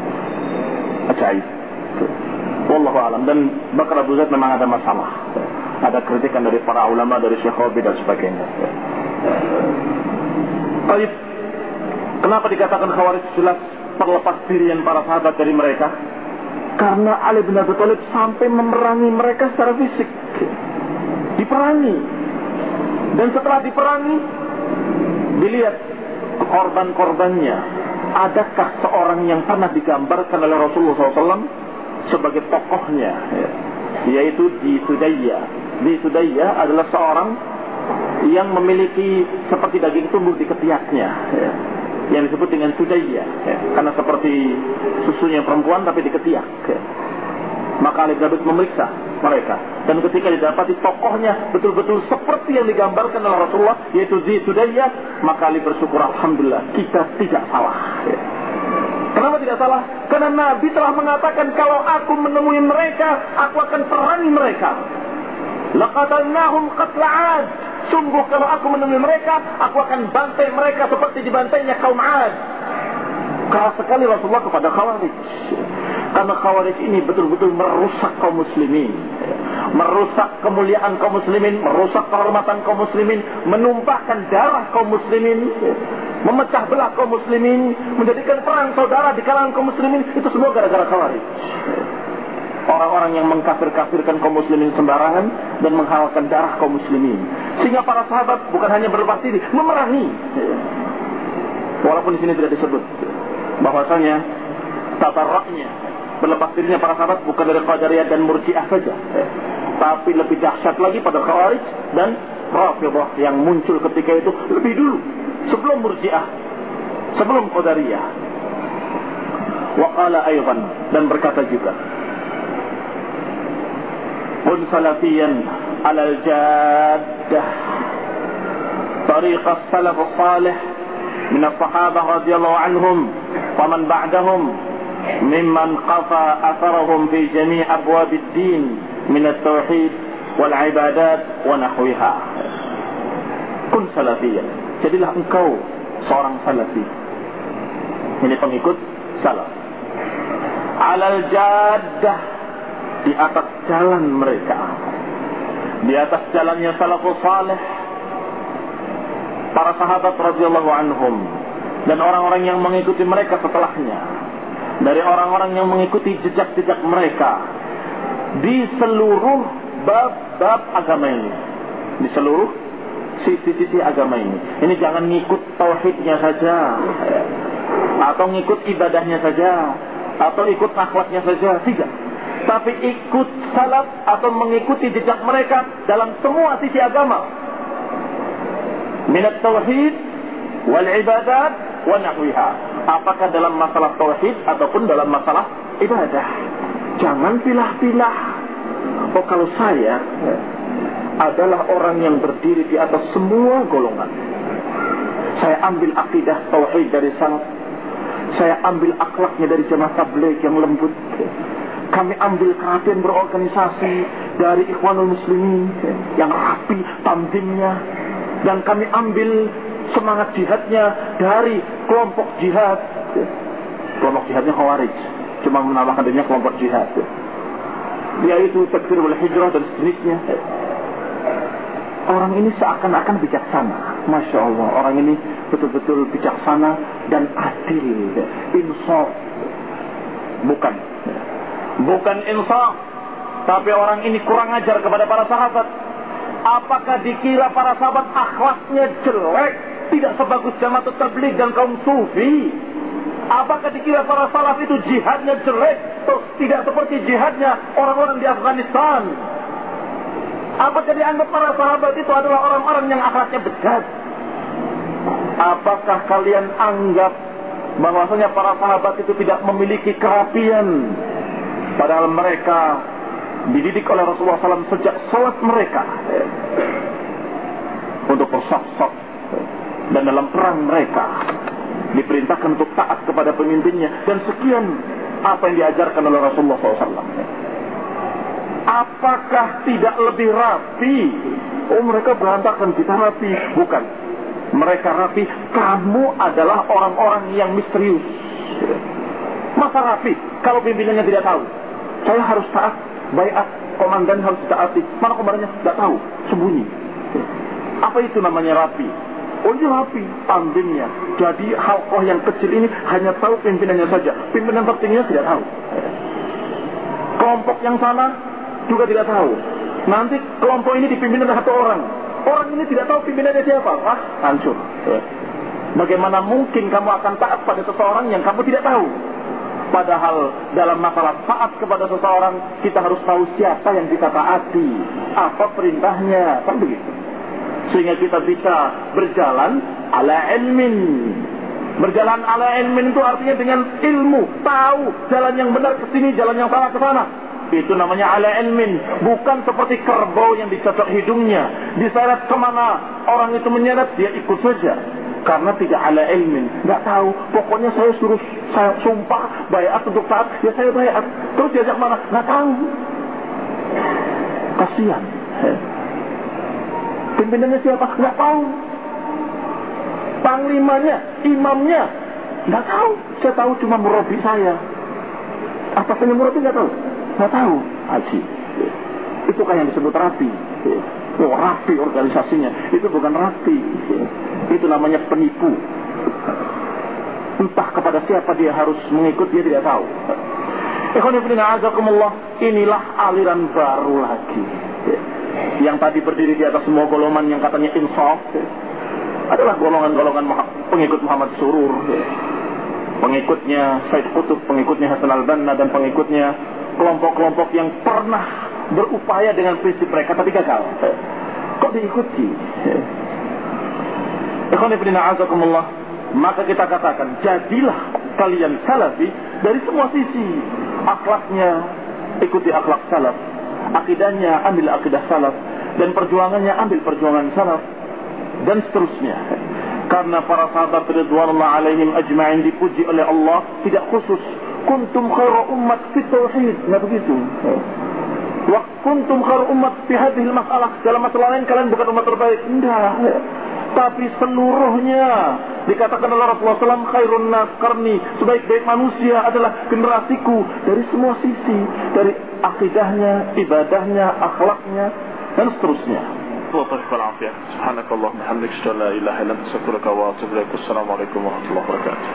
Ajaib. Wallahu a'lam. Dan Bakar Abu Zaid memang ada masalah. Ada kritikan dari para ulama, dari Syekh Rabi dan sebagainya. Baik. Kenapa dikatakan Khawarij jelas terlepas dirian para sahabat dari mereka? Karena Ali bin Abi Thalib sampai memerangi mereka secara fisik. Diperangi. Dan setelah diperangi, dilihat korban-korbannya. Adakah seorang yang pernah digambarkan oleh Rasulullah shallallahu alaihi wasallam sebagai tokohnya, yaitu di Sudayya. Di Sudayya adalah seorang yang memiliki seperti daging tumbuh di ketiaknya, yang disebut dengan Sudayya, karena seperti susunya perempuan tapi di ketiak. Maka Ali bin Abi Thalib memeriksa mereka, dan ketika didapati tokohnya betul-betul seperti yang digambarkan oleh Rasulullah, yaitu Zi Sudayya, maka Ali bersyukur, alhamdulillah kita tidak salah. Kenapa tidak salah? Karena Nabi telah mengatakan, kalau aku menemui mereka, aku akan perangi mereka. Laqatalnahum qatla 'ad. Sungguh kalau aku menemui mereka, aku akan bantai mereka seperti dibantainya kaum 'Ad. Keras sekali Rasulullah kepada Khawarij. Karena Khawarij ini betul-betul merusak kaum muslimin, merusak kemuliaan kaum muslimin, merusak kehormatan kaum muslimin, menumpahkan darah kaum muslimin, memecah belah kaum muslimin, menjadikan perang saudara di kalangan kaum muslimin. Itu semua gara-gara Khawarij. Orang-orang yang mengkafir-kafirkan kaum muslimin sembarangan dan menghalalkan darah kaum muslimin. Sehingga para sahabat bukan hanya berlepas diri, memerangi. Walaupun di sini tidak disebut bahwasanya tabarraknya, berlepas dirinya para sahabat bukan dari Qadariyah dan Murji'ah saja, tapi lebih dahsyat lagi pada Khawarij dan Rafidhah yang muncul ketika itu lebih dulu, sebelum Murji'ah, sebelum Qadariyah. Wa qala aydan, dan berkata juga, kun salafiyan alal jaddah tariqas salaf salih min as-sahabah radhiyallahu anhum wa man ba'dahum mimman qafa atharahum fi jami' abwab ad-din min at-tauhid wal ibadat wa nahwiha. Kun salafiyan, jadilah engkau seorang salafi. Ini pengikut salaf. Alal jaddah, di atas jalan mereka, di atas jalannya salafus salih, para sahabat radhiyallahu anhum, dan orang-orang yang mengikuti mereka setelahnya, dari orang-orang yang mengikuti jejak-jejak mereka di seluruh bab-bab agama ini, di seluruh sisi-sisi agama ini. Ini jangan ngikut tauhidnya saja, atau ngikut ibadahnya saja, atau ikut akhlaknya saja, tidak. Tapi ikut salaf atau mengikuti jejak mereka dalam semua sisi agama, minat tauhid wal ibadat wa nahwiha. Apakah dalam masalah tauhid ataupun dalam masalah ibadah. Jangan pilah-pilah. Oh, kalau saya adalah orang yang berdiri di atas semua golongan, saya ambil akidah tauhid dari salaf, saya ambil akhlaknya dari jamaah tabligh yang lembut, kami ambil perhatian berorganisasi dari Ikhwanul Muslimin yang rapi tanzimnya, dan kami ambil semangat jihadnya dari kelompok jihad. Kelompok jihadnya Khawarij, cuma menambahkan dirinya kelompok jihad, yaitu takfir wal hijrah dan sejenisnya. Orang ini seakan-akan bijaksana. Masya Allah, orang ini betul-betul bijaksana dan adil, insaf. Bukan Bukan insaf, tapi orang ini kurang ajar kepada para sahabat. Apakah dikira para sahabat akhlaknya jelek, tidak sebagus jamaah tabligh dan kaum sufi? Apakah dikira para salaf itu jihadnya jelek, terus tidak seperti jihadnya orang-orang di Afghanistan? Apakah dianggap para sahabat itu adalah orang-orang yang akhlaknya bejat? Apakah kalian anggap bahwasanya para sahabat itu tidak memiliki kerapian, padahal mereka dididik oleh Rasulullah shallallahu alaihi wasallam sejak salat mereka untuk bersaf-saf, dan dalam perang mereka diperintahkan untuk taat kepada pemimpinnya, dan sekian apa yang diajarkan oleh Rasulullah shallallahu alaihi wasallam. Apakah tidak lebih rapi? Oh, mereka berantakan, kita rapi. Bukan, mereka rapi. Kamu adalah orang-orang yang misterius. Masa rapi kalau pimpinannya tidak tahu? Saya harus taat, baiat, komandan harus ditaati. Mana komandannya? Tidak tahu, sembunyi. Apa itu namanya rapi? Oh, ini rapi, tanzimnya. Jadi halqah yang kecil ini hanya tahu pimpinannya saja, pimpinan tertingginya tidak tahu. Kelompok yang sana juga tidak tahu. Nanti kelompok ini dipimpin oleh satu orang. Orang ini tidak tahu pimpinannya siapa. Wah, hancur. Bagaimana mungkin kamu akan taat pada seseorang yang kamu tidak tahu? Padahal dalam masalah taat kepada seseorang, kita harus tahu siapa yang kita taati, apa perintahnya, kan begitu. Sehingga kita bisa berjalan ala ilmin. Berjalan ala ilmin itu artinya dengan ilmu, tahu jalan yang benar ke sini, jalan yang salah ke sana. Itu namanya ala ilmin. Bukan seperti kerbau yang dicocok hidungnya, diseret kemana orang itu menyeret, dia ikut saja. Karena tidak ala ilmin, nggak tahu. Pokoknya saya suruh, saya sumpah baiat untuk taat, ya saya baiat. Terus diajak mana? Nggak tahu. Kasihan. Pimpinannya siapa? Nggak tahu. Panglimanya, imamnya, nggak tahu. Saya tahu cuma murabi saya. Atasannya murabi nggak tahu. Nggak tahu. Haji. Itu kan yang disebut rapi. Oh, rapi organisasinya. Itu bukan rapi. Itu namanya penipu. Entah kepada siapa dia harus mengikut, dia tidak tahu. Ikhwan fillah azakumullah, inilah aliran baru lagi. Yang tadi berdiri di atas semua golongan yang katanya insaf, adalah golongan-golongan pengikut Muhammad Surur, pengikutnya Said Qutb, pengikutnya Hasan al-Banna, dan pengikutnya kelompok-kelompok yang pernah berupaya dengan prinsip mereka tapi gagal. Kok diikuti? Ikhwan fillah azakumullah, maka kita katakan, jadilah kalian salafi dari semua sisi. Akhlaknya ikuti akhlak salaf, akidahnya ambil akidah salaf, dan perjuangannya ambil perjuangan salaf, dan seterusnya. Karena para sahabat ridwanullah alaihim ajma'in dipuji oleh Allah tidak khusus. Kuntum khairu ummat fi tauhid, enggak begitu. Wa kuntum khairu ummat fi hadhihi masalah, dalam masalah lain kalian bukan umat terbaik. Enggak. tapi seluruhnya. Dikatakan oleh Rasulullah shallallahu alaihi wasallam, khairun nas qarni, sebaik-baik manusia adalah generasiku. Dari semua sisi, dari akidahnya, ibadahnya, akhlaknya, dan seterusnya. Subhanakallahumma wa bihamdika, asyhadu an la ilaha illa anta, astaghfiruka wa atubu ilaik. Assalamualaikum warahmatullahi wabarakatuh.